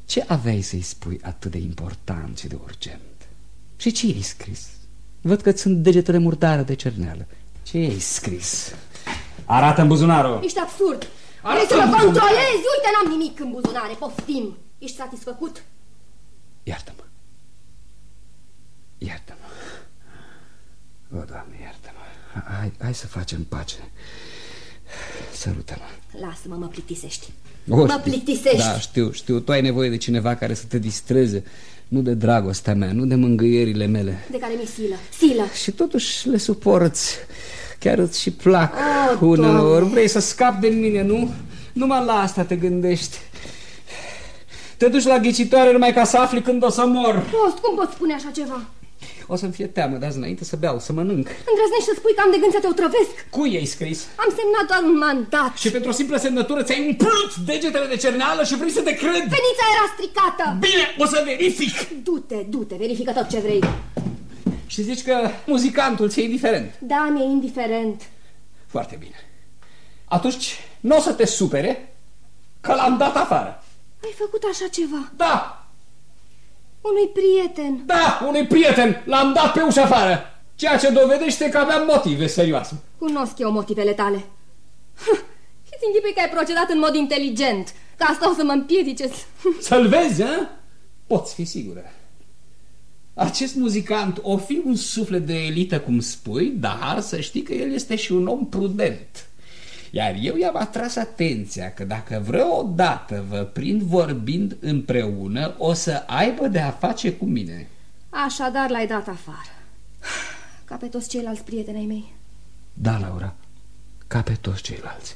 B: Ce aveai să-i spui atât de important și de urgent? Și ce ai scris? Văd că sunt degetele murdare de cerneală. Ce ai scris? Arată-mi buzunarul.
E: Ești absurd. Vrei să mă controlezi? Uite, n-am nimic în buzunare. Poftim. Ești satisfăcut?
B: Iartă-mă. Iartă-mă. O, Doamne, iartă-mă. Hai să facem pace. Sărută-mă.
E: Lasă-mă, mă plictisești.
B: Mă plictisești. Da, știu. Tu ai nevoie de cineva care să te distreze. Nu de dragostea mea, nu de mângâierile mele.
E: De care mi-e silă.
B: Și totuși le suporți. Chiar îți și plac uneori. Vrei să scapi de mine, nu? Numai la asta te gândești. Te duci la ghicitoare numai ca să afli când o să mor.
E: Post, cum poți spune așa ceva?
B: O să-mi fie teamă de azi înainte să beau, să mănânc.
E: Îndrăznești să spui că am de gând să te otrăvesc?
B: Cui ai scris?
E: Am semnat doar un mandat.
B: Și pentru o simplă semnătură ți-ai umplut degetele de cerneală și vrei să te cred?
E: Fenița era stricată.
B: Bine, o să verific.
E: Du-te, verifică tot ce vrei.
B: Și zici că muzicantul ți-e indiferent?
E: Da, mi-e indiferent.
B: Foarte bine. Atunci nu o să te supere că l-am dat afară.
E: Ai făcut așa ceva?
B: Da.
E: Unui prieten.
B: Da, unui prieten. L-am dat pe ușa afară. Ceea ce dovedește că aveam motive serioase.
E: Cunosc eu motivele tale. Și-ți închipui că ai procedat în mod inteligent. Că asta o să mă împiedice.
B: Să-l vezi, a? Poți fi sigură. Acest muzicant o fi un suflet de elită, cum spui, dar să știi că el este și un om prudent. Iar eu i-am atras atenția că dacă vreodată vă prind vorbind împreună, o să aibă de a face cu mine.
E: Așadar l-ai dat afară. Ca pe toți ceilalți prieteni ai mei.
B: Da, Laura, ca pe toți ceilalți.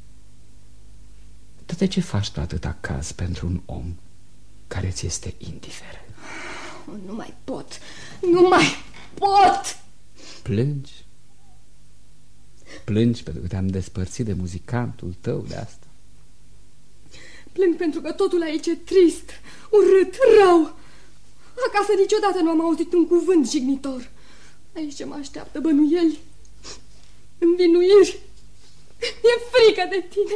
B: De ce faci tu atâta caz pentru un om care ți este indiferent?
E: Nu mai pot.
B: Plângi? Plângi pentru că te-am despărțit de muzicantul tău de asta?
E: Plâng pentru că totul aici e trist, urât, rău. Acasă niciodată nu am auzit un cuvânt jignitor. Aici ce mă așteaptă bănuieli, învinuiri. E frică de tine.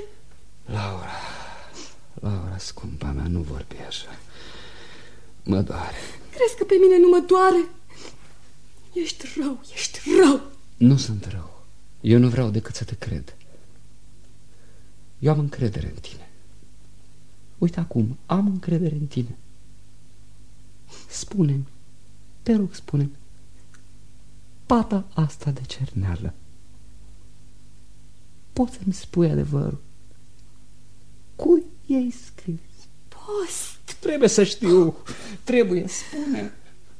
B: Laura, scumpa mea, nu vorbi așa. Mă doare.
E: Crezi că pe mine nu mă doare? Ești rău.
B: Nu sunt rău. Eu nu vreau decât să te cred. Eu am încredere în tine. Uite acum, am încredere în tine. Spune-mi, te rog, spune-mi, pata asta de cerneală, poți să-mi spui adevărul? Cui i-ai scris?
E: Post.
B: Trebuie să știu. Trebuie, spune.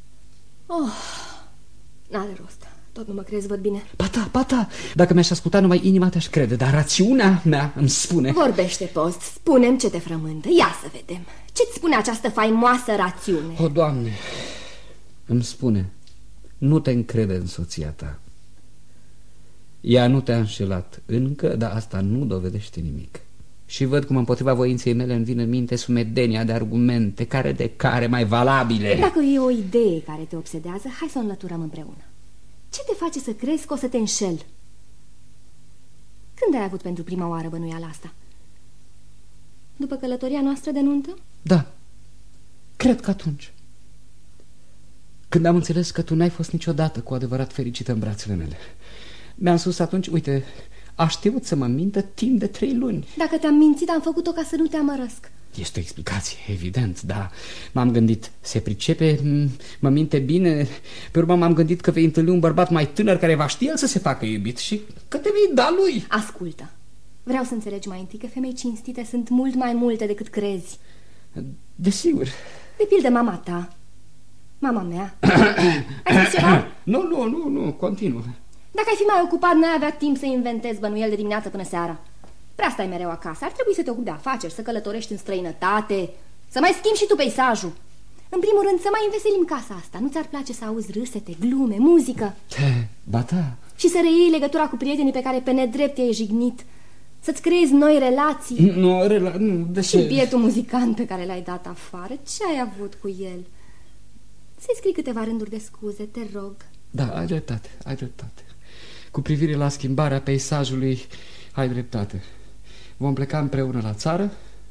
E: N-are rost. Tot nu mă crezi, văd bine.
B: Ba da, dacă mi-aș asculta numai inima te-aș crede, dar rațiunea mea îmi spune.
E: Vorbește, Post, spune-mi ce te frământă. Ia să vedem. Ce-ți spune această faimoasă rațiune?
B: O, Doamne, îmi spune, nu te încrede în soția ta. Ea nu te-a înșelat încă, dar asta nu dovedește nimic. Și văd cum împotriva voinței mele îmi vin în minte sumedenia de argumente, care mai valabile.
E: Dacă e o idee care te obsedează, hai să o înlăturăm împreună. Ce te face să crezi că o să te înșel? Când ai avut pentru prima oară bănuiala asta? După călătoria noastră de nuntă?
B: Da, cred că atunci. Când am înțeles că tu n-ai fost niciodată cu adevărat fericită în brațele mele. Mi-am spus atunci, uite, a știut să mă mintă timp de 3 luni.
E: Dacă te-am mințit, am făcut-o ca să nu te amărăsc.
B: Este o explicație, evident, dar m-am gândit, se pricepe, mă minte bine. Pe urmă m-am gândit că vei întâlni un bărbat mai tânăr care va ști el să se facă iubit și că te vei da lui.
E: Ascultă, vreau să înțelegi mai întâi că femei cinstite sunt mult mai multe decât crezi.
B: Desigur.
E: De pildă mama ta, mama mea. Ai zis ceva?
B: Nu, continuă.
E: Dacă ai fi mai ocupat, n-ai avea timp să inventezi bănuieli de dimineață până seara. Prea stai mereu acasă, ar trebui să te ocupi de afaceri, să călătorești în străinătate, să mai schimbi și tu peisajul. În primul rând, să mai înveselim casa asta. Nu ți-ar place să auzi râsete, glume, muzică?
B: Ba da.
E: Și să reiei legătura cu prietenii pe care pe nedrept i-ai jignit, să-ți creezi noi relații.
B: Nu, de ce?
E: Și bietul muzicant pe care l-ai dat afară, ce ai avut cu el? Să-i scrii câteva rânduri de scuze, te rog.
B: Da, ai dreptate. Cu privire la schimbarea peisajului, ai dreptate. Vom pleca împreună la țară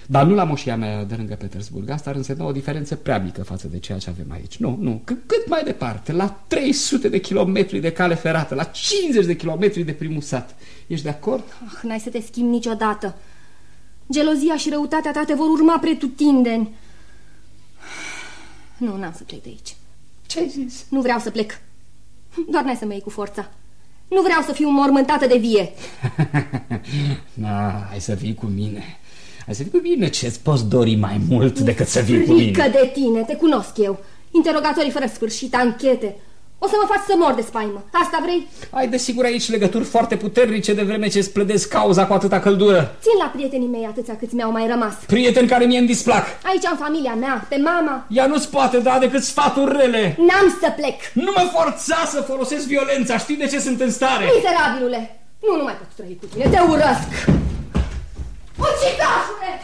B: Dar nu la moșia mea de lângă Petersburg. Asta ar însemna o diferență prea mică față de ceea ce avem aici. Nu, cât mai departe, la 300 de kilometri de cale ferată, la 50 de kilometri de primul sat. Ești de acord?
E: N-ai să te schimbi niciodată. Gelozia și răutatea ta te vor urma pretutindeni. Nu, n-am să plec de aici.
B: Ce ai zis?
E: Nu vreau să plec. Doar n-ai să mă iei cu forța. Nu vreau să fiu mormântată de vie.
B: Hai să vii cu mine. Hai să vii cu mine. Ce-ți poți dori mai mult decât să vii cu mine?
E: Frică de tine, te cunosc eu. Interogatorii fără sfârșit, anchete. O să mă faci să mor de spaimă. Asta vrei?
B: Ai desigur aici legături foarte puternice de vreme ce-ți plădezi cauza cu atâta căldură.
E: Țin la prietenii mei atâția câți mi-au mai rămas.
B: Prieteni care mie îmi displac.
E: Aici am familia mea, pe mama.
B: Ea nu-ți poate da decât sfaturi rele.
E: N-am să plec.
B: Nu mă forța să folosesc violența. Știi de ce sunt în stare?
E: Mizerabilule, nu mai pot trăi cu tine, te urăsc. Ucigașule!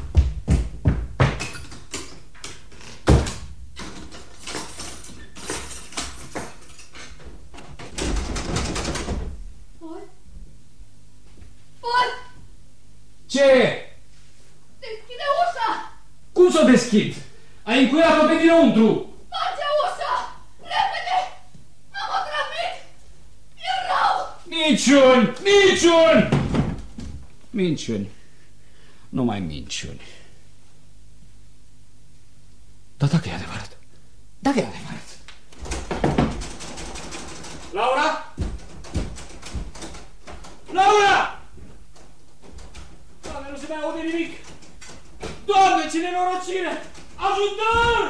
B: Ce?
E: Deschide ușa!
B: Cum să o deschid? Ai încuiat-o pe dinăuntru!
E: Face ușa! Repede! M-am otrăvit! E rău!
B: Minciuni! Numai minciuni. Dar dacă e adevărat? Laura! Doamne, nu se mai aude nimic! Doamne, ce nenorocire! Ajutor!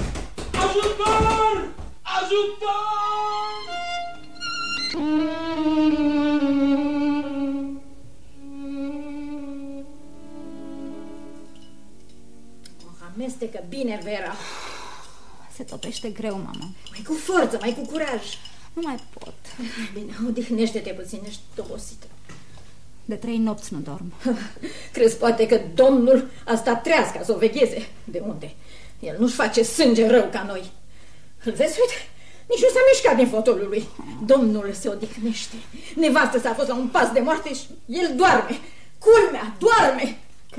C: Amestecă bine, Vera.
I: Se topește greu, mama.
C: Mai cu forță, mai cu curaj.
I: Nu mai pot.
C: Bine, odihnește-te puțin, ești obosită.
I: De 3 nopți nu dorm.
C: Crezi poate că domnul a stat treaz ca să o vegheze? De unde? El nu-și face sânge rău ca noi. Îl vezi, uite, nici nu s-a mișcat din fotoliul lui. Domnul se odihnește. Nevastă s-a fost la un pas de moarte și el doarme. Culmea, doarme.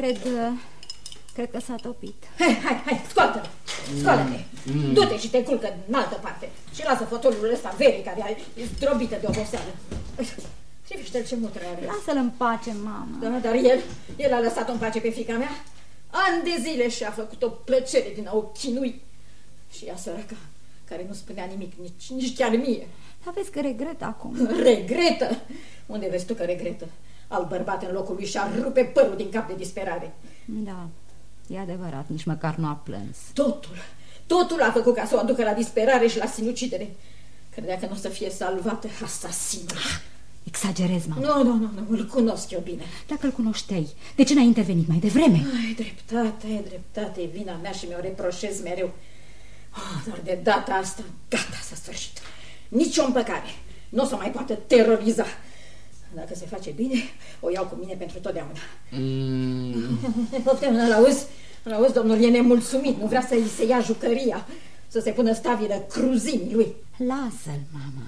I: Cred că s-a topit.
C: Hai, scoală-te. Du-te și te culcă în altă parte. Și lasă fotoliul ăsta Verii, care e zdrobită de oboseală. Privește-l ce mutră are.
I: Lasă-l în pace, mama.
C: Da, dar el a lăsat-o în pace pe fiica mea. Ani de zile și-a făcut o plăcere din a o chinui. Și ea săraca, care nu spunea nimic, nici chiar mie.
I: Dar vezi că regretă acum.
C: Regretă? Unde vezi tu că regretă? Alt bărbat în locul lui și-a rupe părul din cap de disperare.
I: Da, e adevărat, nici măcar nu a plâns.
C: Totul a făcut ca să o aducă la disperare și la sinucidere. Credea că nu o să fie salvată, asasină.
I: Exagerez, mama.
C: Nu, îl cunosc eu bine.
I: Dacă îl cunoșteai, de ce n-ai intervenit mai devreme?
C: Ai dreptate, e vina mea și mi-o reproșez mereu. Dar de data asta, gata, s-a sfârșit. Nici o împăcare. Nu o să mai poată teroriza. Dacă se face bine, o iau cu mine pentru totdeauna. Poftim, l-auzi, domnul e nemulțumit. Nu vrea să-i se ia jucăria, să se pună stabilă cruzimii lui.
I: Lasă-l, mama.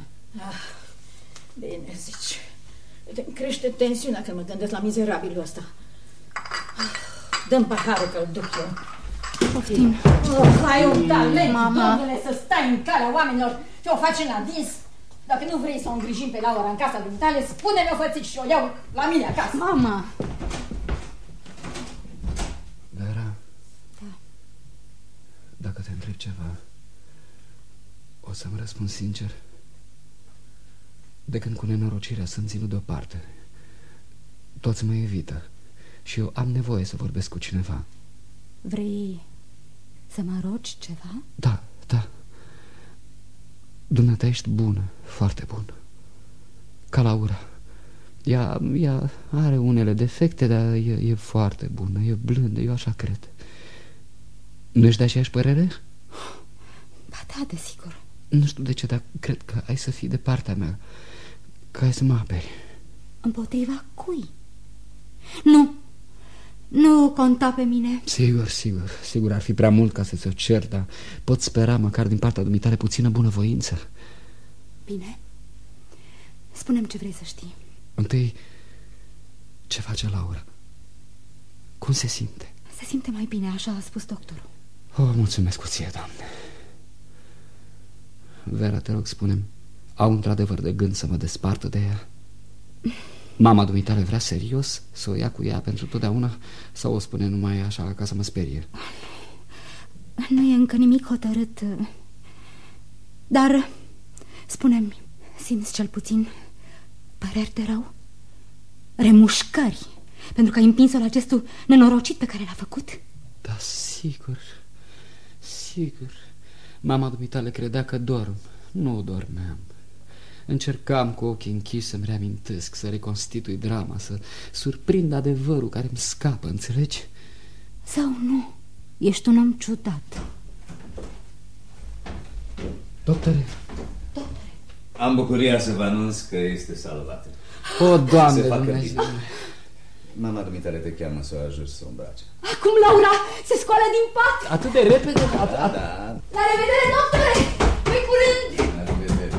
C: Bine, zici. Îmi crește tensiunea când mă gândesc la mizerabilul ăsta. Dă-mi paharul că-l duc eu.
I: Poftim.
C: Ai un talent,
I: mama.
C: domnule, să stai în calea oamenilor. Ce o faci în adins? Dacă nu vrei să o îngrijim pe Laura în casa dumitale, spune-mi-o fățici și o iau la mine acasă.
I: Mama.
B: Vera?
I: Da.
B: Dacă te întreb ceva, o să-mi răspund sincer? De când cu nenorocirea sunt ținut deoparte, toți mă evită și eu am nevoie să vorbesc cu cineva.
I: Vrei să mă rogi ceva?
B: Da. Dumneata ești bună, foarte bună. Ca Laura. Ea are unele defecte, dar e foarte bună, e blândă, eu așa cred. Nu ești de aceeași părere?
I: Ba da, desigur.
B: Nu știu de ce, dar cred că ai să fii de partea mea, că ai să mă aperi.
I: Împotriva cui? Nu conta pe mine. Sigur, ar fi prea mult ca să ți-o cer, dar pot spera măcar din partea dumitale puțină bunăvoință. Bine, spune-mi ce vrei să știi. Întâi, ce face Laura? Cum se simte?
E: Se simte mai bine, așa a spus doctorul.
B: Oh, mulțumesc cu ție, Doamne. Vera, te rog, spune-mi, au într-adevăr de gând să mă despartă de ea? Mama dumitale vrea serios să o ia cu ea pentru totdeauna sau o spune numai așa ca să mă sperie?
E: Nu e încă nimic hotărât. Dar, spune-mi, simți cel puțin păreri de rău? Remușcări pentru că ai împins-o la gestul nenorocit pe care l-a făcut?
B: Da, sigur, sigur. Mama dumitale credea că dorm. Nu dormeam. Încercam cu ochii închiși să-mi reamintesc, să reconstitui drama, să surprind adevărul care îmi scapă, înțelegi?
E: Sau nu? Ești un om ciudat.
B: Doctore.
G: Am bucuria să vă anunț că este salvată.
B: O, Doamne Dumnezeu!
G: Mama dumitale te cheamă să o ajuți să o îmbrace.
E: Acum Laura se scoală din pat.
B: Atât de repede?
G: Da.
E: La revedere, doctore! Pe curând!
G: La revedere.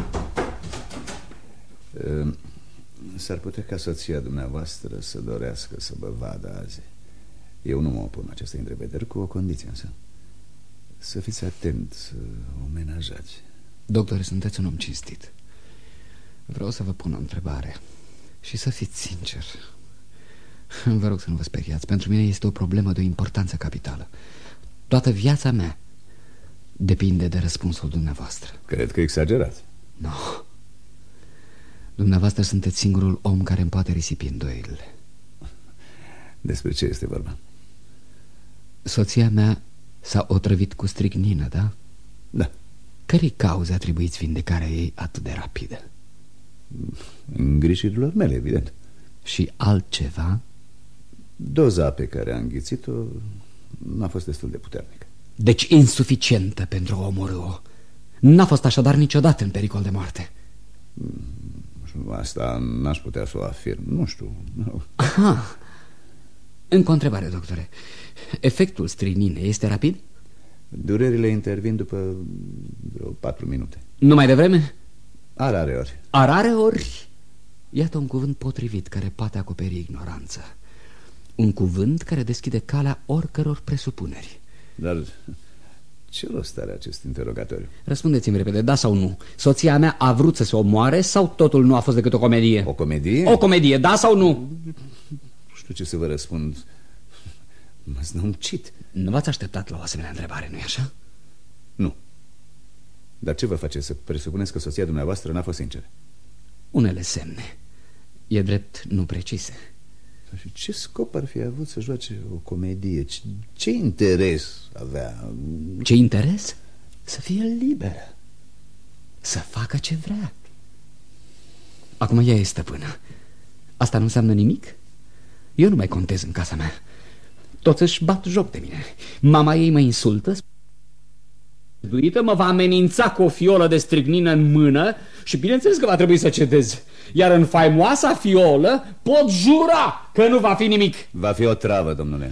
G: S-ar putea ca soția dumneavoastră să dorească să vă vadă azi. Eu nu mă opun acestei întrevederi, cu o condiție însă. Să fiți atent, să o menajați.
B: Doctore, sunteți un om cinstit. Vreau să vă pun o întrebare și să fiți sincer. Vă rog să nu vă speriați. Pentru mine este o problemă de o importanță capitală. Toată viața mea depinde de răspunsul dumneavoastră.
G: Cred că exagerați.
B: Nu. Dumneavoastră sunteți singurul om care îmi poate risipi îndoielile.
G: Despre ce este vorba?
B: Soția mea s-a otrăvit cu stricnină, da?
G: Da.
B: Cărei cauze atribuiți vindecarea ei atât de rapidă?
G: Îngrijirilor mele, evident.
B: Și altceva?
G: Doza pe care a înghițit-o n-a fost destul de puternică.
B: Deci insuficientă pentru a omorâ-o. N-a fost așadar niciodată în pericol de moarte.
G: Asta n-aș putea să o afirm. Nu știu.
B: Aha. Încă o întrebare, doctore. Efectul strychnine este rapid?
G: Durerile intervin după vreo 4 minute.
B: Nu mai devreme?
G: Rareori.
B: Rareori? Iată un cuvânt potrivit care poate acoperi ignoranța. Un cuvânt care deschide calea oricăror presupuneri.
G: Dar ce rost are acest interogatoriu?
B: Răspundeți-mi repede, da sau nu? Soția mea a vrut să se omoare sau totul nu a fost decât o comedie?
G: O comedie?
B: O comedie, da sau nu?
G: Nu știu ce să vă răspund. M-ați năucit.
B: Nu v-ați așteptat la o asemenea întrebare, nu-i așa?
G: Nu. Dar ce vă face să presupuneți că soția dumneavoastră n-a fost sinceră?
B: Unele semne. E drept, nu precise.
G: Și ce scop ar fi avut să joace o comedie? Ce interes avea?
B: Ce interes? Să fie liberă. Să facă ce vrea. Acum ea e stăpână. Asta nu înseamnă nimic? Eu nu mai contez în casa mea. Toți își bat joc de mine. Mama ei mă insultă, mă va amenința cu o fiolă de stricnină în mână și bineînțeles că va trebui să cedez. Iar în faimoasa fiolă pot jura că nu va fi nimic.
G: Va fi o travă, domnule.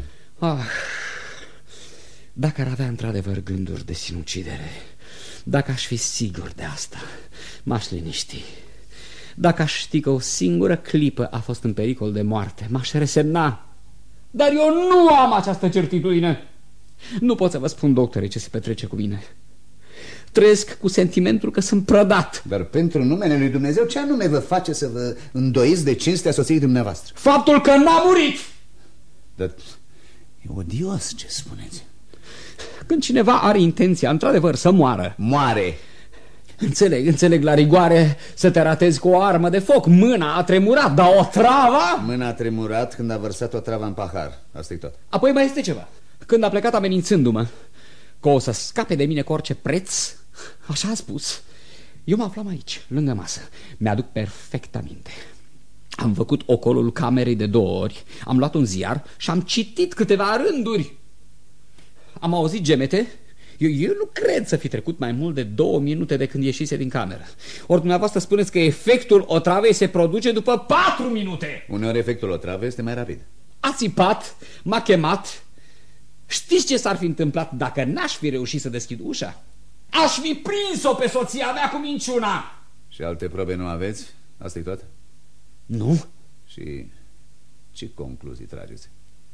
B: Dacă ar avea într-adevăr gânduri de sinucidere, dacă aș fi sigur de asta, m-aș liniști. Dacă aș ști că o singură clipă a fost în pericol de moarte, m-aș resemna. Dar eu nu am această certitudine. Nu pot să vă spun, doctore, ce se petrece cu mine. Trăiesc cu sentimentul că sunt prădat.
G: Dar pentru numele lui Dumnezeu, ce anume vă face să vă îndoiți de cinstea soției dumneavoastră?
B: Faptul că n-a murit.
G: Dar e odios ce spuneți.
B: Când cineva are intenția, într-adevăr, să moară,
G: moare.
B: Înțeleg la rigoare să te ratezi cu o armă de foc. Mâna a tremurat, dar o travă?
G: Mâna a tremurat când a vărsat o travă în pahar. Asta e tot.
B: Apoi mai este ceva. Când a plecat amenințându-mă că o să scape de mine cu orice preț, așa a spus. Eu mă aflam aici, lângă masă. Mi-aduc perfect aminte. Am făcut ocolul camerei de 2 ori, am luat un ziar și am citit câteva rânduri. Am auzit gemete. Eu nu cred să fi trecut mai mult de 2 minute de când ieșise din cameră. Ori dumneavoastră spuneți că efectul otravei se produce după 4 minute.
G: Uneori efectul otravei este mai rapid.
B: A țipat, m-a chemat. Știți ce s-ar fi întâmplat dacă n-aș fi reușit să deschid ușa? Aș fi prins-o pe soția mea cu minciuna.
G: Și alte probe nu aveți? Asta e tot?
B: Nu.
G: Și ce concluzii trageți?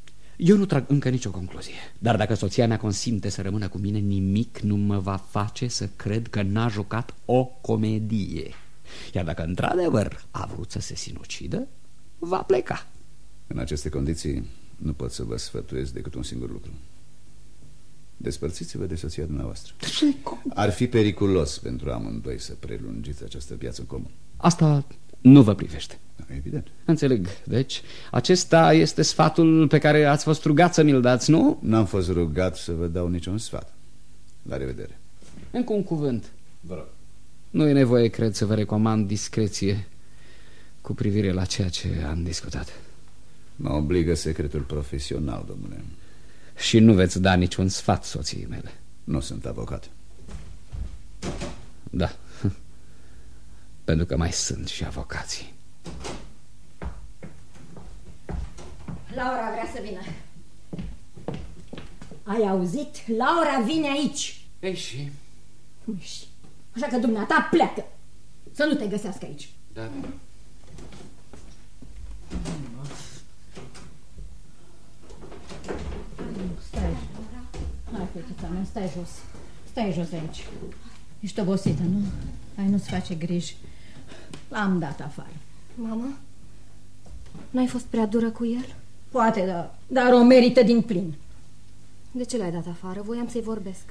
B: Eu nu trag încă nicio concluzie. Dar dacă soția mea consimte să rămână cu mine, nimic nu mă va face să cred că n-a jucat o comedie. Iar dacă într-adevăr a vrut să se sinucidă, va pleca.
G: În aceste condiții nu pot să vă sfătuiesc decât un singur lucru. Despărțiți-vă de soția dumneavoastră. Ar fi periculos pentru amândoi să prelungiți această viață în comun.
B: Asta nu vă privește.
G: Evident.
B: Înțeleg. Deci, acesta este sfatul pe care ați fost rugat să mi-l dați, nu?
G: N-am fost rugat să vă dau niciun sfat. La revedere.
B: Încă un cuvânt.
G: Vă rog.
B: Nu e nevoie, cred, să vă recomand discreție cu privire la ceea ce am discutat.
G: Mă obligă secretul profesional, domnule.
B: Și nu veți da niciun sfat soției mele.
G: Nu sunt avocat.
B: Da. Pentru că mai sunt și avocații.
C: Laura vrea să vină. Ai auzit? Laura vine aici.
D: Ei și?
C: Și așa că dumneata pleacă. Să nu te găsească aici.
D: Da.
C: Stai. Hai, fetița mea, stai jos. Stai jos aici. Ești obosită, nu? Hai, nu-ți face griji. L-am dat afară.
E: Mama, n-ai fost prea dură cu el?
C: Poate, da, dar o merită din plin.
E: De ce l-ai dat afară? Voiam să-i vorbesc.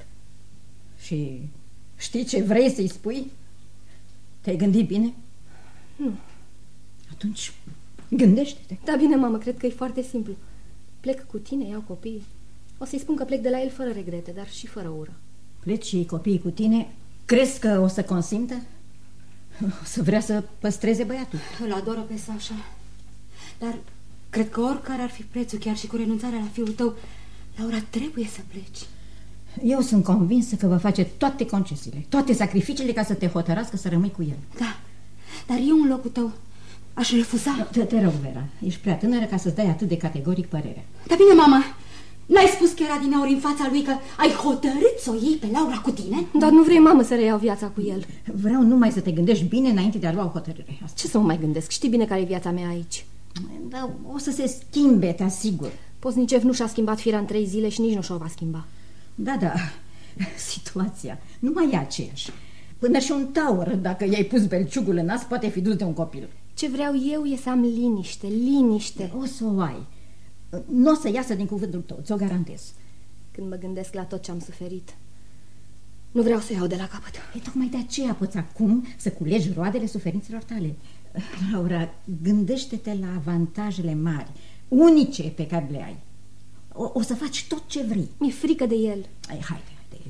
C: Și știi ce vrei să-i spui? Te-ai gândit bine?
E: Nu.
C: Atunci gândește-te.
E: Da, bine, mamă, cred că e foarte simplu. Plec cu tine, iau copiii. O să-i spun că plec de la el fără regrete, dar și fără ură.
C: Pleci și copiii cu tine? Crezi că o să consimtă? O să vrea să păstreze băiatul?
F: Îl adoră pe Sasha. Dar cred că oricare ar fi prețul, chiar și cu renunțarea la fiul tău, Laura, trebuie să pleci.
C: Eu sunt convinsă că va face toate concesiile, toate sacrificiile ca să te hotărască să rămâi cu el.
F: Da, dar eu în locul tău aș refuza.
C: Te rog, Vera, ești prea tânără ca să-ți dai atât de categoric părerea.
F: Dar bine, mama, n-ai spus chiar adineauri în fața lui că ai hotărât să o iei pe Laura cu tine?
E: Dar nu vrei, mamă, să reiau viața cu el.
C: Vreau numai să te gândești bine înainte de a lua o hotărâre. Asta.
E: Ce să mă mai gândesc? Știi bine care e viața mea aici.
C: Dar o să se schimbe, te asigur.
E: Poznicev nu și-a schimbat firea în 3 zile și nici nu și-o va schimba.
C: Da, da, situația nu mai e aceeași. Până și un taur, dacă i-ai pus belciugul în nas, poate fi dus de un copil.
E: Ce vreau eu e să am liniște, liniște.
C: O să o ai. Nu o să iasă din cuvântul tău, ți-o garantez.
E: Când mă gândesc la tot ce am suferit, nu vreau să iau de la capăt.
C: E tocmai de aceea poți acum să culegi roadele suferințelor tale. Laura, gândește-te la avantajele mari, unice pe care le ai. O să faci tot ce vrei.
E: Mi-e frică de el.
C: Haide.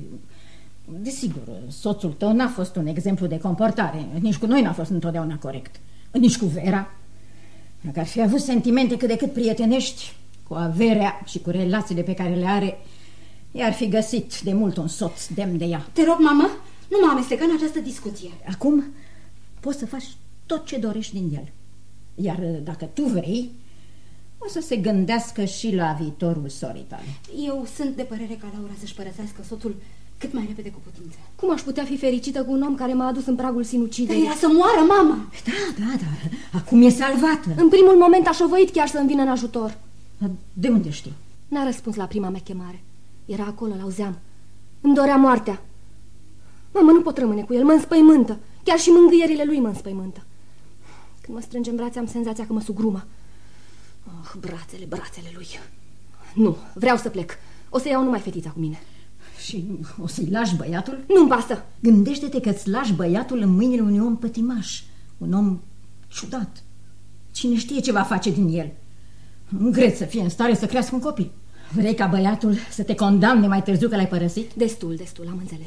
C: Desigur, soțul tău n-a fost un exemplu de comportare. Nici cu noi n-a fost întotdeauna corect. Nici cu Vera. Dacă ar fi avut sentimente cât de cât prietenești, cu averea și cu relațiile pe care le are, i-ar fi găsit de mult un soț demn de ea.
F: Te rog, mamă, nu mă amesteca în această discuție.
C: Acum poți să faci tot ce dorești din el. Iar dacă tu vrei, o să se gândească și la viitorul sorii tale.
F: Eu sunt de părere ca Laura să-și părăsească soțul cât mai repede cu putință.
E: Cum aș putea fi fericită cu un om care m-a adus în pragul sinuciderii?
F: Era să moară, mama!
C: Da, acum e salvată.
E: În primul moment a șovăit chiar să-mi vină în ajutor.
C: De unde știi?
E: N-a răspuns la prima mea chemare. Era acolo, l-auzeam. Îmi dorea moartea. Mamă, nu pot rămâne cu el, mă înspăimântă. Chiar și mângâierile lui mă înspăimântă. Când mă strânge în brațe, am senzația că mă sugrumă. Brațele lui. Nu, vreau să plec. O să iau numai fetița cu mine.
C: Și o să-i lași băiatul?
E: Nu-mi pasă.
C: Gândește-te că îți lași băiatul în mâinile unui om pătimaș. Un om ciudat. Cine știe ce va face din el? Nu cred să fie în stare să crească un copil. Vrei ca băiatul să te condamne mai târziu că l-ai părăsit?
E: Destul, am înțeles.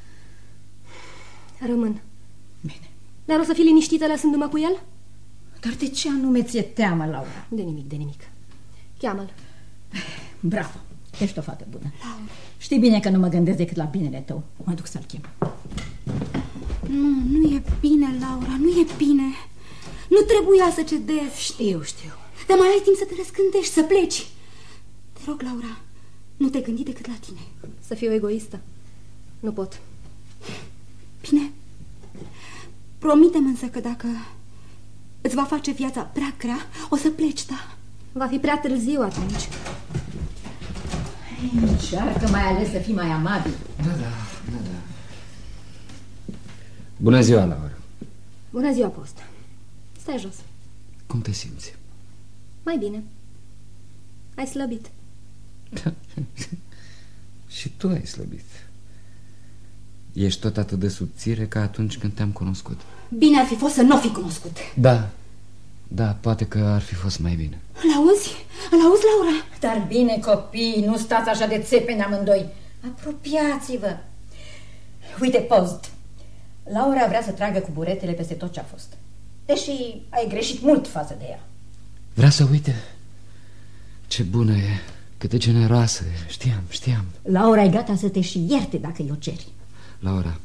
E: Rămân.
C: Bine.
E: Dar o să fii liniștită lăsându-mă cu el?
C: Dar de ce anume ți-e teamă, Laura?
E: De nimic. Cheamă-l.
C: Bravo, ești o fată bună. Laura. Știi bine că nu mă gândesc decât la binele tău. Mă duc să-l chem.
F: Nu e bine, Laura, nu e bine. Nu trebuia să cedezi.
E: Știu.
F: Dar mai ai timp să te răzgândești, să pleci. Te rog, Laura, nu te gândi decât la tine.
E: Să fiu egoistă? Nu pot.
F: Bine. Promite-mi însă că dacă îți va face viața prea grea, o să pleci, da?
E: Va fi prea târziu atunci.
C: Încearcă mai ales să fii mai amabil.
B: Da. Bună ziua, Laura.
E: Bună ziua, Post. Stai jos.
B: Cum te simți?
E: Mai bine. Ai slăbit.
B: Și tu ai slăbit. Ești tot atât de subțire ca atunci când te-am cunoscut.
F: Bine ar fi fost să nu fi cunoscut.
B: Da, poate că ar fi fost mai bine.
F: Îl auzi? Îl auzi, Laura?
C: Dar bine, copii, nu stați așa de țepeni amândoi. Apropiați-vă. Uite, Post. Laura vrea să tragă cu buretele peste tot ce a fost. Deși ai greșit mult față de ea.
B: Vrea să uite? Ce bună e, cât de generoasă e. Știam.
C: Laura e gata să te și ierte dacă i-o ceri.
B: Laura,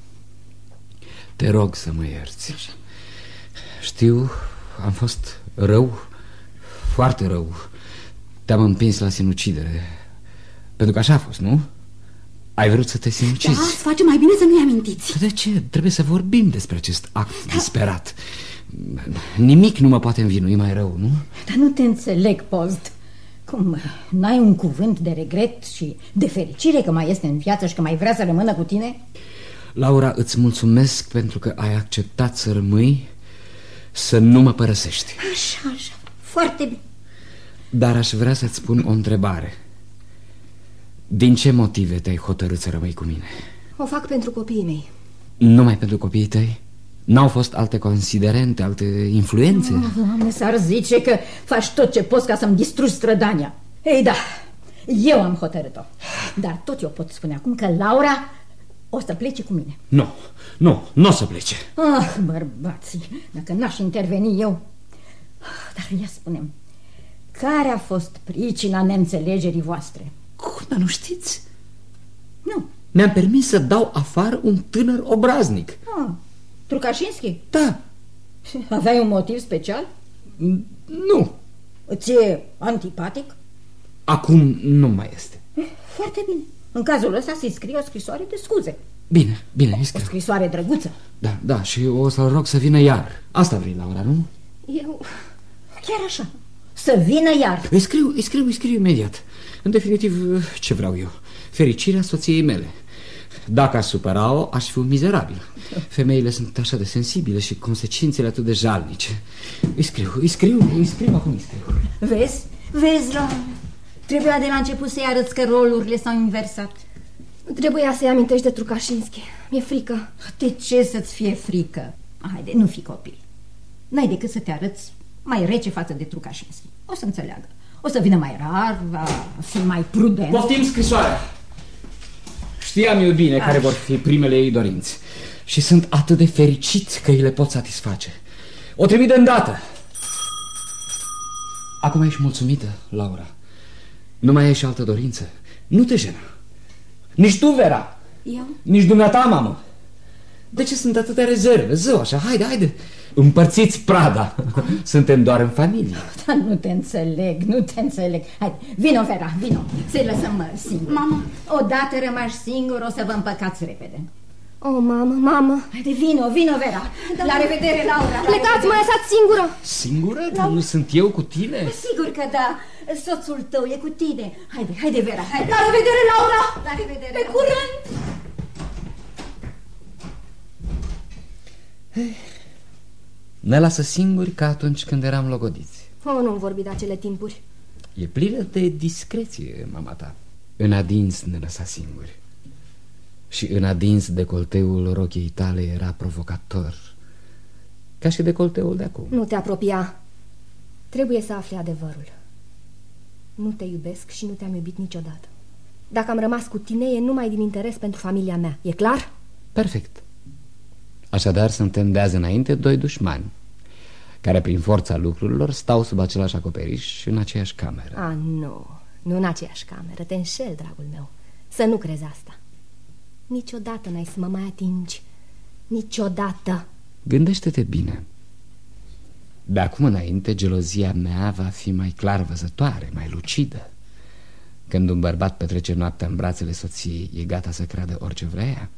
B: te rog să mă ierți. Știu, am fost rău, foarte rău. Te-am împins la sinucidere. Pentru că așa a fost, nu? Ai vrut să te sinucizi.
F: Da, îți face mai bine să nu-i amintiți.
B: De ce? Trebuie să vorbim despre acest act disperat. Nimic nu mă poate învinui mai rău, nu?
C: Dar nu te înțeleg, Post. Cum, n-ai un cuvânt de regret și de fericire că mai este în viață și că mai vrea să rămână cu tine?
B: Laura, îți mulțumesc pentru că ai acceptat să rămâi, să nu mă părăsești.
C: Așa, foarte bine.
B: Dar aș vrea să-ți spun o întrebare. Din ce motive te-ai hotărât să rămâi cu mine?
E: O fac pentru copiii mei.
B: Numai pentru copiii tăi? N-au fost alte considerente, alte influențe?
C: Doamne, s-ar zice că faci tot ce poți ca să-mi distrugi strădania. Ei da, eu am hotărât-o. Dar tot eu pot spune acum că Laura o să plece cu mine.
B: Nu o să plece.
C: Bărbații, dacă n-aș interveni eu. Dar ia spune-mi, care a fost pricina neînțelegerii voastre?
B: Cum, dar nu știți?
C: Nu.
B: Mi-am permis să dau afară un tânăr obraznic.
C: Trukașinski?
B: Da.
C: Aveai un motiv special?
B: Nu.
C: Îți e antipatic?
B: Acum nu mai este.
C: Foarte bine. În cazul ăsta să-i scrie o scrisoare de scuze.
B: Bine, îi scriu.
C: O scrisoare drăguță.
B: Da, și o să-l rog să vină iar. Asta vrei, Laura, nu?
E: Eu...
C: Chiar așa. Să vină iar.
B: Îi scriu imediat. În definitiv, ce vreau eu? Fericirea soției mele. Dacă aș supăra-o, aș fi un mizerabil. Femeile sunt așa de sensibile și consecințele atât de jalnice. Îi scriu acum.
C: Vezi, Laura? Trebuia de la început să-i arăți că rolurile s-au inversat.
E: Trebuia să-i amintești de Trukașinski. Mi-e frică.
C: De ce să-ți fie frică? Haide, nu fi copil. N-ai decât să te arăți mai rece față de Trukașinski. O să înțeleagă. O să vină mai rar, va fi mai prudent.
B: Poftim scrisoarea. Știam eu bine care vor fi primele ei dorințe. Și sunt atât de fericit că îi le pot satisface. O trimit de îndată. Acum ești mulțumită, Laura? Nu mai ai și altă dorință? Nu te jena. Nici tu, Vera.
F: Eu?
B: Nici dumneata, mamă. De ce sunt atâtea rezerve? Zău așa, haide. Împărțiți prada. Suntem doar în familie.
C: Dar nu te înțeleg. Haide, vino, Vera, vino. Să-i lăsăm singur.
F: Mamă.
C: Odată rămași singur, o să vă împăcați repede.
E: Oh, mamă.
C: Haide, vino, Vera. La revedere, Laura.
E: Plecați, mă lăsați singură.
B: Singură? Dar nu sunt eu cu tine?
C: Sigur că da. Soțul tău e cu tine. Haide, Vera, haide. La revedere, Laura. La revedere. Pe curând.
B: Ne lasă singuri ca atunci când eram logodiți.
E: Nu-mi vorbi de acele timpuri.
B: E plină de discreție, mama ta. În adins ne lăsa singuri. Și în adins decolteul rochiei tale era provocator, ca și decolteul de acum.
E: Nu te apropia. Trebuie să afli adevărul. Nu te iubesc și nu te-am iubit niciodată. Dacă am rămas cu tine e numai din interes pentru familia mea. E clar?
B: Perfect. Așadar suntem de azi înainte doi dușmani care prin forța lucrurilor stau sub același acoperiș și în aceeași cameră.
E: Nu în aceeași cameră. Te înșel, dragul meu. Să nu crezi asta. Niciodată n-ai să mă mai atingi. Niciodată.
B: Gândește-te bine. De acum înainte gelozia mea va fi mai clar văzătoare, mai lucidă. Când un bărbat petrece noaptea în brațele soției, e gata să creadă orice vrea.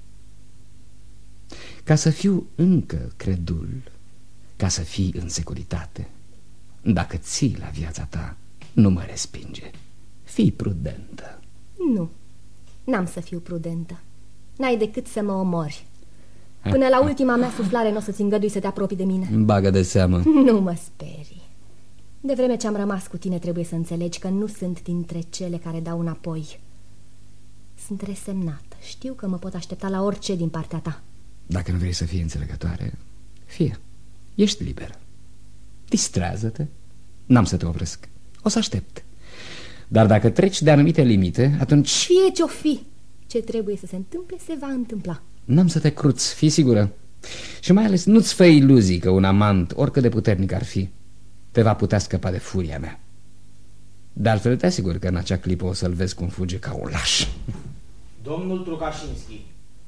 B: Ca să fiu încă credul, ca să fii în securitate, dacă ții la viața ta, nu mă respinge. Fii prudentă.
E: Nu, n-am să fiu prudentă. N-ai decât să mă omori. Până la ultima mea suflare n o să-ți îngădui să te apropii de mine.
B: Bagă de seamă.
E: Nu mă sperii. De vreme ce am rămas cu tine, trebuie să înțelegi că nu sunt dintre cele care dau înapoi. Sunt resemnată. Știu că mă pot aștepta la orice din partea ta.
B: Dacă nu vrei să fii înțelegătoare, fie. Ești liberă. Distrează-te. N-am să te opresc. O să aștept. Dar dacă treci de anumite limite, atunci...
E: Fie ce-o fi, ce trebuie să se întâmple, se va întâmpla.
B: N-am să te cruți, fii sigură. Și mai ales nu-ți fă iluzii că un amant, oricât de puternic ar fi, te va putea scăpa de furia mea. De altfel te asigur că în acea clipă o să-l vezi cum fuge ca un laș.
J: Domnul Trukașinski.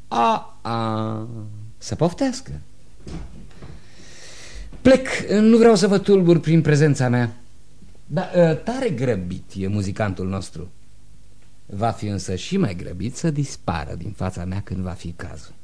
B: Să poftească. Plec, nu vreau să vă tulbur prin prezența mea. Dar tare grăbit e muzicantul nostru. Va fi însă și mai grăbit să dispară din fața mea când va fi cazul.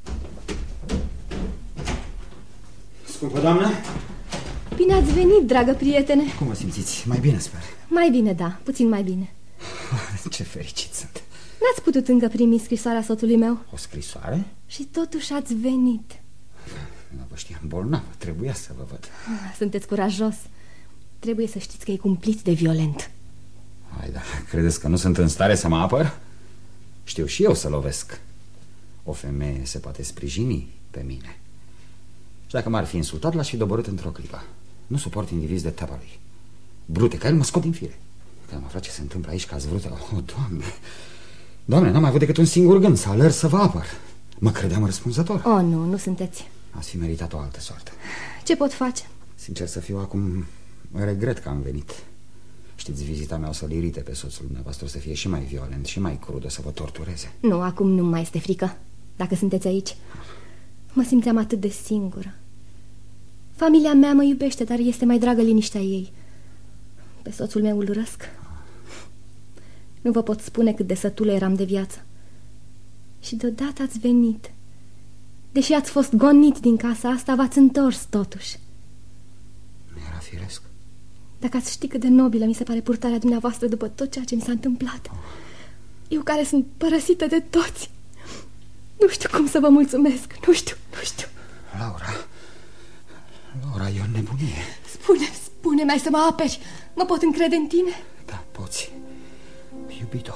H: Scumpă doamnă?
E: Bine ați venit, dragă prietene.
H: Cum vă simțiți? Mai bine, sper.
E: Mai bine, da, puțin mai bine.
H: Ce fericit sunt.
E: N-ați putut încă primi scrisoarea soțului meu?
H: O scrisoare?
E: Și totuși ați venit.
H: Nu vă știam bolnav, trebuia să vă văd.
E: Sunteți curajos. Trebuie să știți că e cumplit de violent.
H: Hai, da, credeți că nu sunt în stare să mă apăr? Știu și eu să lovesc. O femeie se poate sprijini pe mine. Și dacă m-ar fi insultat, l-aș fi doborât într-o clipă. Nu suport indivizi de teaba lui. Brute, că el mă scot din fire. Când am aflat ce se întâmplă aici, că ați vrut... Oh, Doamne! Doamne, n-am mai avut decât un singur gând, să alerg să vă apăr. Mă credeam răspunzător.
E: Oh, nu sunteți.
H: Ați fi meritat o altă soartă.
E: Ce pot face?
H: Sincer să fiu, acum regret că am venit. Știți, vizita mea o să-l irite pe soțul dumneavoastră, o să fie și mai violent și mai crud, o să vă tortureze.
E: Nu, acum nu mai este frică. Dacă sunteți aici. Mă simțeam atât de singură. Familia mea mă iubește, dar este mai dragă liniștea ei. Pe soțul meu îl urăsc. Nu vă pot spune cât de sătulă eram de viață. Și deodată ați venit. Deși ați fost gonit din casa asta, v-ați întors totuși.
H: Nu era firesc.
E: Dacă ați ști cât de nobilă mi se pare purtarea dumneavoastră după tot ceea ce mi s-a întâmplat. Eu care sunt părăsită de toți. Nu știu cum să vă mulțumesc. Nu știu.
H: Laura, e o nebunie.
E: Spune, mai să mă aperi. Mă pot încrede în tine?
H: Da, poți. Iubito.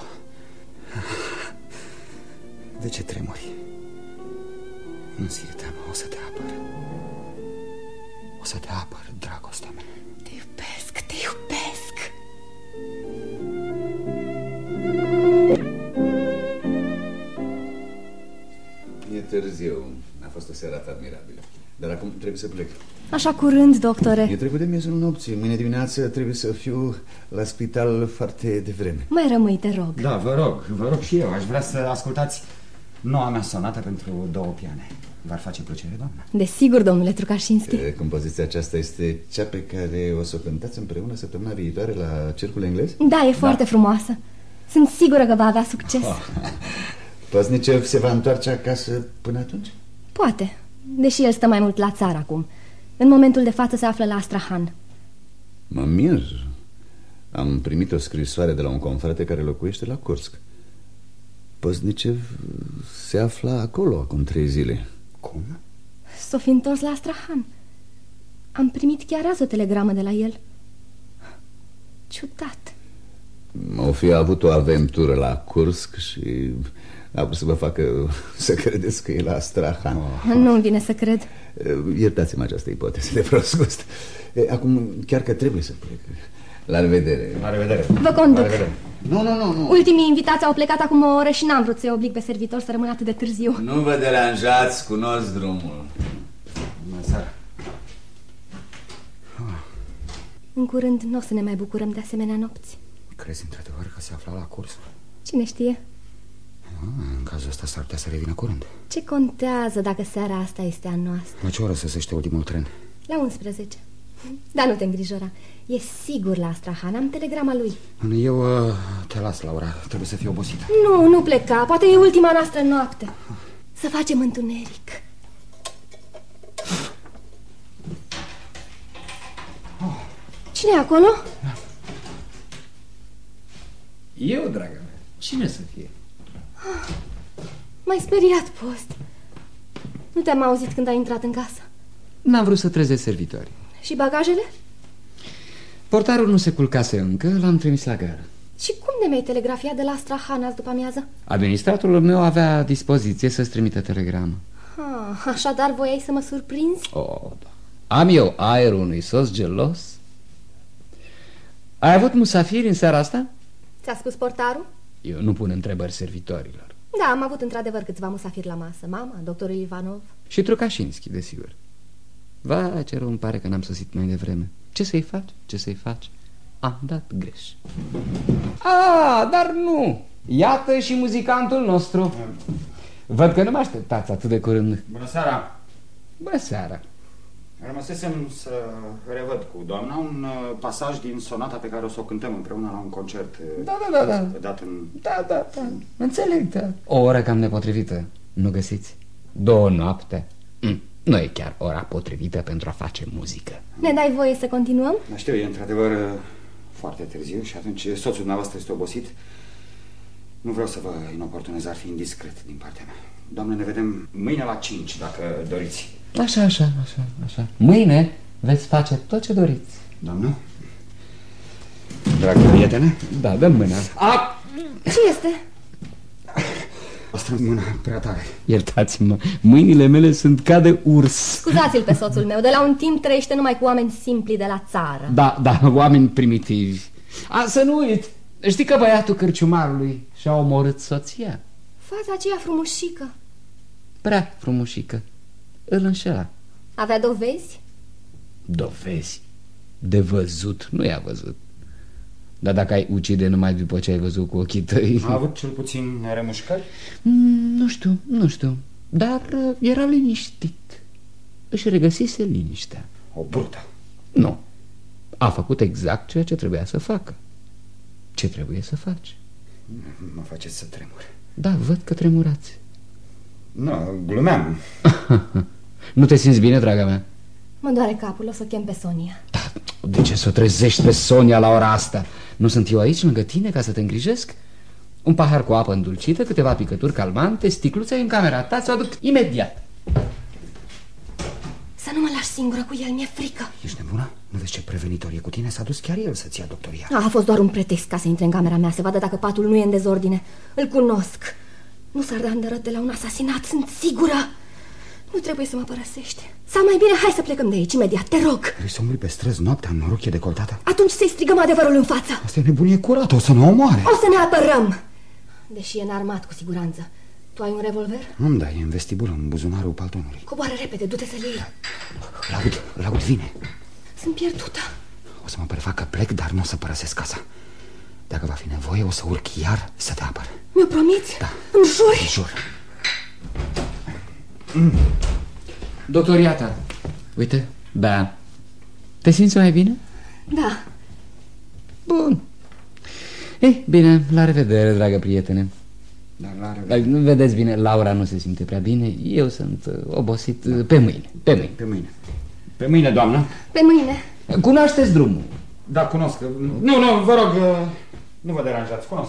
H: De ce tremuri? Nu-ți fie teamă, o să te apăr. O să te apăr, dragostea mea.
E: Te iubesc.
G: E târziu. A fost o seară admirabilă. Dar acum trebuie să plec.
E: Așa curând, doctore?
G: E trecut de miezul nopții. Mâine dimineață trebuie să fiu la spital foarte devreme.
E: Mai rămâi, te rog.
H: Da, vă rog și eu. Aș vrea să ascultați noua mea sonată pentru 2 piane. V-ar face plăcere, doamnă?
E: Desigur, domnule Trukașinski.
G: Compoziția aceasta este cea pe care o să o cântați împreună săptămâna viitoare la Cercul Englez?
E: Da, e foarte frumoasă. Sunt sigură că va avea succes.
G: Păznicev se va întoarce acasă până atunci?
E: Poate, deși el stă mai mult la țară acum. În momentul de față se află la Astrahan.
G: Mă mir. Am primit o scrisoare de la un confrate care locuiește la Kursk. Păznicev se afla acolo acum 3 zile.
H: Cum?
E: S-o fi întors la Astrahan. Am primit chiar azi o telegramă de la el. Ciudat.
G: O fi avut o aventură la Kursk și a vrut să vă facă să credeți că e la Astrahan.
E: Nu-mi vine să cred.
G: Iertați-mă această ipoteză de prost gust. Acum chiar că trebuie să plec. La revedere.
H: La revedere.
E: Vă conduc.
G: Nu.
E: Ultimii invitați au plecat acum o oră și n-am vrut să-i oblig pe servitor să rămână atât de târziu.
G: Nu vă deranjați, cunosc drumul.
H: Bună seara.
E: În curând nu o să ne mai bucurăm de asemenea nopți.
H: Crezi într-adevăr că se afla la Kurs?
E: Cine știe?
H: În cazul ăsta s-ar putea să revină curând.
E: Ce contează dacă seara asta este a noastră?
H: La ce oră sosește ultimul tren?
E: La 11. Dar nu te îngrijora. E sigur la Astrahan, am telegrama lui.
H: Eu te las, Laura, trebuie să fiu obosită.
E: Nu pleca, poate e ultima noastră noapte. Să facem întuneric. Cine e acolo?
B: Eu, dragă mea. Cine să fie?
E: M-ai speriat, Post. Nu te-am auzit când ai intrat în casă.
B: N-am vrut să trezesc servitorii.
E: Și bagajele?
B: Portarul nu se culcase încă, l-am trimis la gară.
E: Și cum de mi-ai telegrafiat de la Astrahan azi după amiază?
B: Administratorul meu avea dispoziție să-ți trimită telegramă.
E: Așadar voiai să mă surprinzi?
B: Da. Am eu aerul unui sos gelos? Ai avut musafiri în seara asta?
E: Ți-a spus portarul?
B: Eu nu pun întrebări servitorilor.
E: Da, am avut într-adevăr câțiva musafiri la masă. Mama, doctorul Ivanov.
B: Și Trucașinski, desigur. Vai, ce rău îmi pare că n-am sosit mai devreme. Ce să-i faci? Ce să-i faci? Am dat greș. Dar nu! Iată și muzicantul nostru. Văd că nu mă așteptați atât de curând.
H: Bună seara!
B: Bună seara!
H: Rămăsesem să revăd cu doamna un pasaj din sonata pe care o să o cântăm împreună la un concert.
B: Da.
H: Dat în...
B: Da. Înțeleg, da. O oră cam nepotrivită. Nu găsiți? 2 noapte. Nu e chiar ora potrivită pentru a face muzică.
E: Ne dai voie să continuăm?
H: Da, știu, e într-adevăr foarte târziu și atunci soțul dumneavoastră este obosit. Nu vreau să vă inoportunez, ar fi indiscret din partea mea. Doamne, ne vedem mâine la 5, dacă doriți.
B: Așa. Mâine veți face tot ce doriți.
H: Doamnă? Dragă prietene?
B: Da, dă mâna.
E: Ce este?
H: O strâng mâna prea tare.
B: Iertați-mă, mâinile mele sunt ca de urs.
E: Scuzați-l pe soțul meu, de la un timp trăiește numai cu oameni simpli de la țară.
B: Da, oameni primitivi. Să nu uit, știi că băiatul cârciumarului și-a omorât soția?
E: Fața aceea frumușică.
B: Prea frumușică. Îl înșela.
E: Avea dovezi?
B: Dovezi? De văzut nu i-a văzut. Dar dacă ai ucide numai după ce ai văzut cu ochii tăi...
H: A avut cel puțin remușcări?
B: Nu știu. Dar era liniștit. Își regăsise liniștea.
H: O brută.
B: Nu. A făcut exact ceea ce trebuia să facă. Ce trebuie să faci?
H: Mă faceți să tremur.
B: Da, văd că tremurați.
H: Nu, glumeam.
B: Nu te simți bine, draga mea?
E: Mă doare capul, o să chem pe Sonia.
B: Da, de ce să o trezești pe Sonia la ora asta? Nu sunt eu aici lângă tine ca să te îngrijesc? Un pahar cu apă îndulcită, câteva picături calmante, sticluța în camera ta, ți-o aduc imediat.
E: Să nu mă lași singură cu el, mi-e frică.
H: Ești nebună? Nu vezi ce prevenitor e cu tine? S-a dus chiar el să-ți ia doctoria.
E: A fost doar un pretext ca să intre în camera mea, să vadă dacă patul nu e în dezordine. Îl cunosc. Nu s-ar da îndărăt de la un asasinat, sunt sigură. Nu trebuie să mă părăsești. Sau mai bine, hai să plecăm de aici, imediat, te rog.
H: Vrei să umbli pe străzi noaptea în rochie decoltată?
E: Atunci să-i strigăm adevărul în față.
H: Asta e nebunie curată, o să ne omoare.
E: O să ne apărăm. Deși e înarmat cu siguranță. Tu ai un revolver?
H: Nu-mi dai, e în vestibul, în buzunarul paltonului.
E: Coboară repede, du-te să-l iei.
H: Îl aud, vine.
E: Sunt pierdută.
H: O să mă prefac că plec, dar nu o să părăsesc casa. Dacă va fi nevoie, o să urc iar să te apăr.
E: Mi-o promiți?
H: Da.
E: Îmi juri?
H: Îmi jur.
B: Doctoria ta. Uite, da. Te simți mai bine?
E: Da.
B: Bun. Ei, bine, la revedere, dragă prietene.
H: Da, la revedere.
B: Nu vedeți bine, Laura nu se simte prea bine. Eu sunt obosit. Pe mâine.
H: Pe mâine, doamnă.
E: Pe mâine.
B: Cunoașteți drumul?
H: Da, cunosc. Nu, vă rog, nu vă deranjați, cunosc.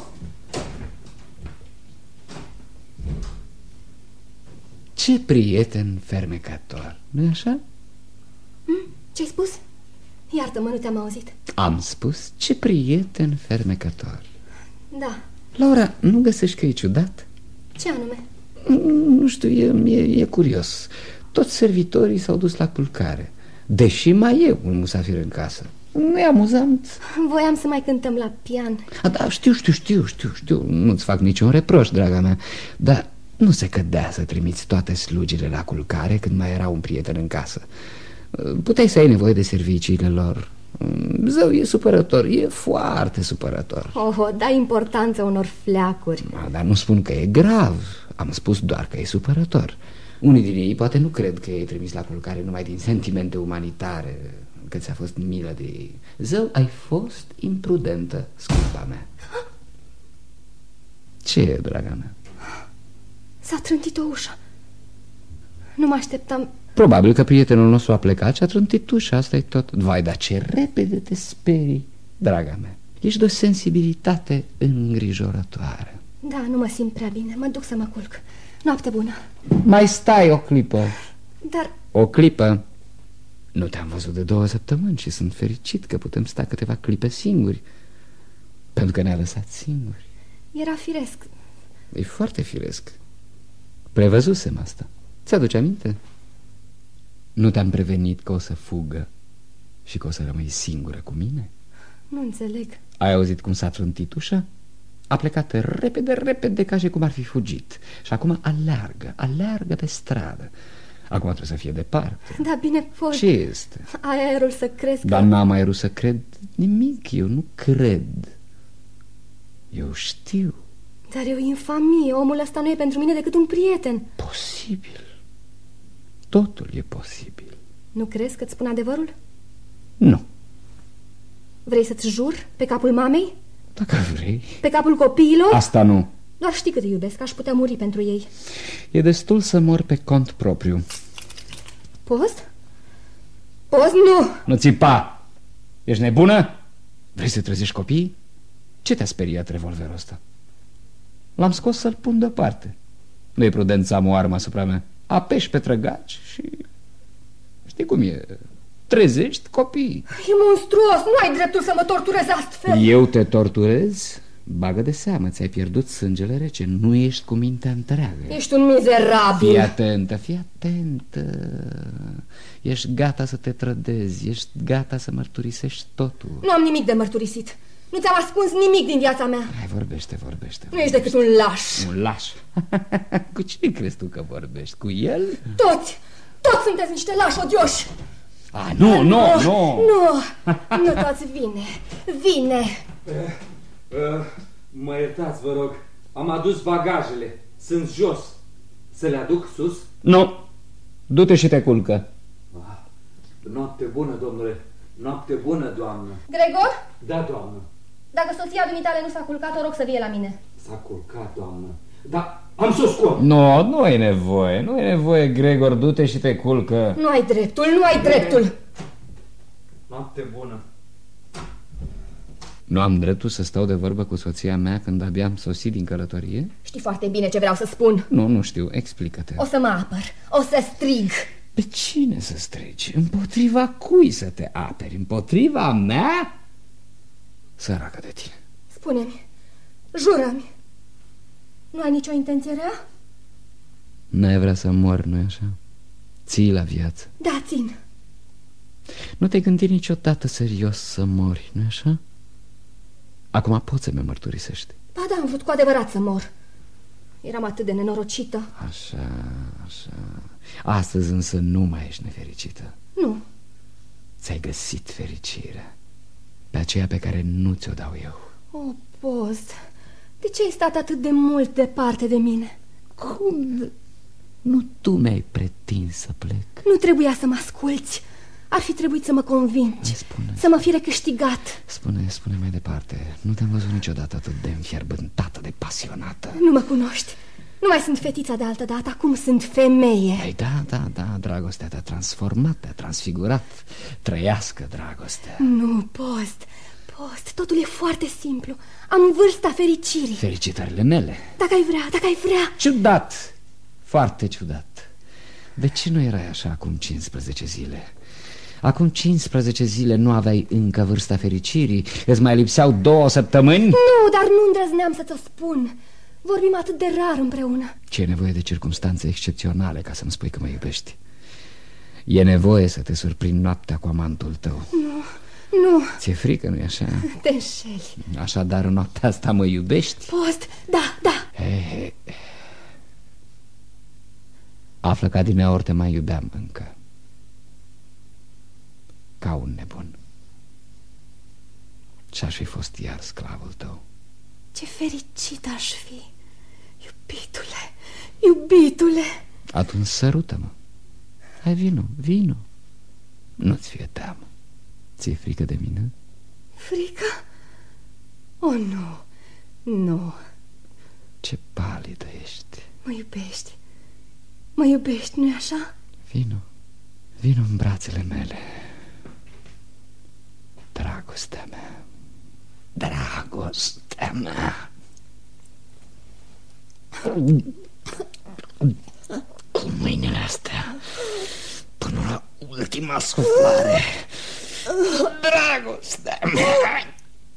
B: Ce prieten fermecător, nu-i așa?
E: Ce-ai spus? Iartă-mă, nu te-am auzit.
B: Am spus, ce prieten fermecător.
E: Da.
B: Laura, nu găsești că e ciudat?
E: Ce anume?
B: Nu știu, e curios. Toți servitorii s-au dus la culcare, deși mai e un musafir în casă. Nu e amuzant?
E: Voiam să mai cântăm la pian.
B: Da, știu. Nu-ți fac niciun reproș, draga mea. Dar nu se cădea să trimiți toate slugile la culcare când mai era un prieten în casă. Puteai să ai nevoie de serviciile lor. Zău, e supărător, e foarte supărător.
E: Dai importanță unor fleacuri.
B: Dar nu spun că e grav. Am spus doar că e supărător. Unii din ei poate nu cred că e trimis la culcare numai din sentimente umanitare, că ți-a fost milă de ei. Zău, ai fost imprudentă, scumpa mea. Ce e, draga mea?
E: S-a trântit o ușă. Nu mă așteptam.
B: Probabil că prietenul nostru a plecat și a trântit ușa, asta e tot. Vai, dar ce repede te sperii, draga mea. Ești de o sensibilitate îngrijorătoare.
E: Da, nu mă simt prea bine. Mă duc să mă culc. Noapte bună.
B: Mai stai o clipă.
E: Dar...
B: O clipă. Nu te-am văzut de 2 săptămâni și sunt fericit că putem sta câteva clipe singuri. Pentru că ne-a lăsat singuri.
E: Era firesc.
B: E foarte firesc. Prevăzusem asta. Ți-aduce aminte? Nu te-am prevenit că o să fugă și că o să rămâi singură cu mine?
E: Nu înțeleg.
B: Ai auzit cum s-a trântit ușa? A plecat repede, ca și cum ar fi fugit. Și acum aleargă pe stradă. Acum trebuie să fie departe.
E: Da, bine pot.
B: Ce este?
E: Ai aerul să crezi.
B: Dar n-am aerul să cred nimic. Eu nu cred. Eu știu.
E: Dar e o infamie. Omul ăsta nu e pentru mine decât un prieten.
B: Posibil. Totul e posibil.
E: Nu crezi că-ți spun adevărul?
B: Nu.
E: Vrei să-ți jur pe capul mamei?
B: Dacă vrei.
E: Pe capul copiilor?
B: Asta nu.
E: Doar știi cât îi iubesc, aș putea muri pentru ei.
B: E destul să mor pe cont propriu.
E: Post? Post, nu!
B: Nu țipa! Ești nebună? Vrei să trezești copiii? Ce te-a speriat revolverul ăsta? L-am scos să-l pun deoparte. Nu e prudent să am o armă asupra mea. Apeși pe trăgaci și... Știi cum e? Trezești copiii.
E: E monstruos, nu ai dreptul să mă torturezi astfel.
B: Eu te torturez? Bagă de seamă, ți-ai pierdut sângele rece. Nu ești cu mintea întreagă.
E: Ești un mizerabil.
B: Fii atentă, fii atentă. Ești gata să te trădezi. Ești gata să mărturisești totul.
E: Nu am nimic de mărturisit. Nu ți-am ascuns nimic din viața mea.
B: Hai, vorbește.
E: Nu ești decât un laș.
B: Un laș? Cu cine crezi tu că vorbești? Cu el?
E: Toți sunteți niște lași odioși.
B: Nu.
E: Nu toți, vine.
J: Mă iertați, vă rog. Am adus bagajele. Sunt jos. Să le aduc sus?
B: Nu. Du-te și te culcă.
J: Noapte bună, domnule. Noapte bună, doamnă.
E: Gregor?
J: Da, doamnă.
E: Dacă soția dumitale nu s-a culcat, o rog să vie la mine.
J: S-a culcat, doamnă. Da, am să o scot.
B: Nu e nevoie, Gregor, du-te și te culcă.
E: Nu ai dreptul.
J: Noapte bună.
B: Nu am dreptul să stau de vorbă cu soția mea când abia am sosit din călătorie?
E: Știi foarte bine ce vreau să spun.
B: Nu știu, explică-te.
E: O să mă apăr, o să strig.
B: Pe cine să strigi? Împotriva cui să te aperi? Împotriva mea? Săracă de tine.
E: Spune-mi, jură-mi, nu ai nicio intenție rea?
B: N-ai vrea să mor, nu-i așa? Ții la viață.
E: Da, țin.
B: Nu te-ai gândit niciodată serios să mori, nu-i așa? Acum poți să-mi mărturisești.
E: Ba da, am vrut cu adevărat să mor. Eram atât de nenorocită.
B: Așa. Astăzi însă nu mai ești nefericită.
E: Nu.
B: Ți-ai găsit fericirea. Pe aceea pe care nu ți-o dau eu.
E: O, Post, de ce ai stat atât de mult departe de mine?
B: Cum? Nu tu mi-ai pretins să plec?
E: Nu trebuia să mă asculți. Ar fi trebuit să mă convingi. Să mă fi recâștigat.
B: Spune mai departe. Nu te-am văzut niciodată atât de înfierbântată, de pasionată.
E: Nu mă cunoști. Nu mai sunt fetița de altă dată. Acum sunt femeie.
B: Ei, da, dragostea te-a transformat, te-a transfigurat. Trăiască dragostea.
E: Nu, Post, totul e foarte simplu. Am vârsta fericirii.
B: Felicitările mele.
E: Dacă ai vrea.
B: Ciudat, foarte ciudat. De ce nu erai așa acum 15 zile? Acum 15 zile nu aveai încă vârsta fericirii? Îți mai lipseau 2 săptămâni?
E: Nu, dar nu îndrăzneam să ți-o spun. Vorbim atât de rar împreună.
B: Ce e nevoie de circumstanțe excepționale ca să-mi spui că mă iubești. E nevoie să te surprind noaptea cu amantul tău.
E: Nu.
B: Ți-e frică, nu-i așa?
E: Te înșeli.
B: Așadar, în noaptea asta mă iubești?
E: Post, da.
B: Află că adineaori te mai iubeam încă. Ca un nebun. Și-aș fi fost iar sclavul tău.
E: Ce fericit aș fi. Iubitule.
B: Atunci sărută-mă. Hai, vino. Nu-ți fie teamă. Ți-e frică de mine?
E: Frică? Oh, nu.
B: Ce palidă ești.
E: Mă iubești, nu-i așa?
B: Vino în brațele mele. Dragostea mea.
I: Cu mâinile astea până la ultima suflare. Dragostea mea.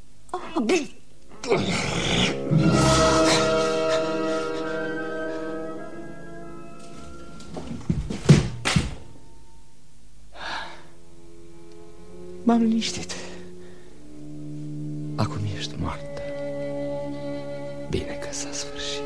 I: M-am liniștit. Acum ești moartă. Bine că s-a sfârșit.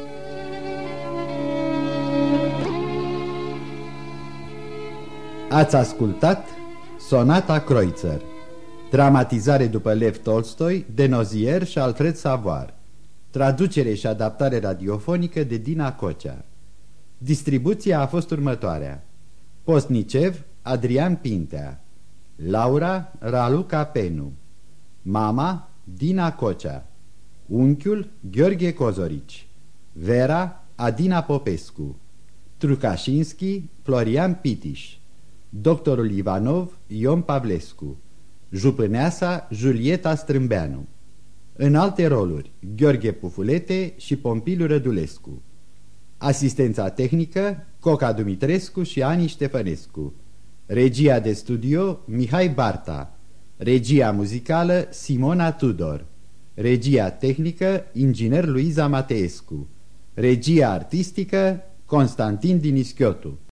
A: Ați ascultat Sonata Kreutzer, dramatizare după Lev Tolstoi, de Nozier și Alfred Savoar, traducere și adaptare radiofonică de Dina Cocea. Distribuția a fost următoarea: Postnicev, Adrian Pintea; Laura, Raluca Penu; mama, Dina Cocea; unchiul, Gheorghe Cozorici; Vera, Adina Popescu; Trucașinski, Florian Pitiș; doctorul Ivanov, Ion Pavlescu; jupâneasa, Julieta Strâmbeanu. În alte roluri, Gheorghe Pufulete și Pompiliu Rădulescu. Asistența tehnică, Coca Dumitrescu și Ani Ștefănescu. Regia de studio, Mihai Barta. Regia muzicală, Simona Tudor. Regia tehnică, inginer Luiza Mateescu. Regia artistică, Constantin Dinischiotu.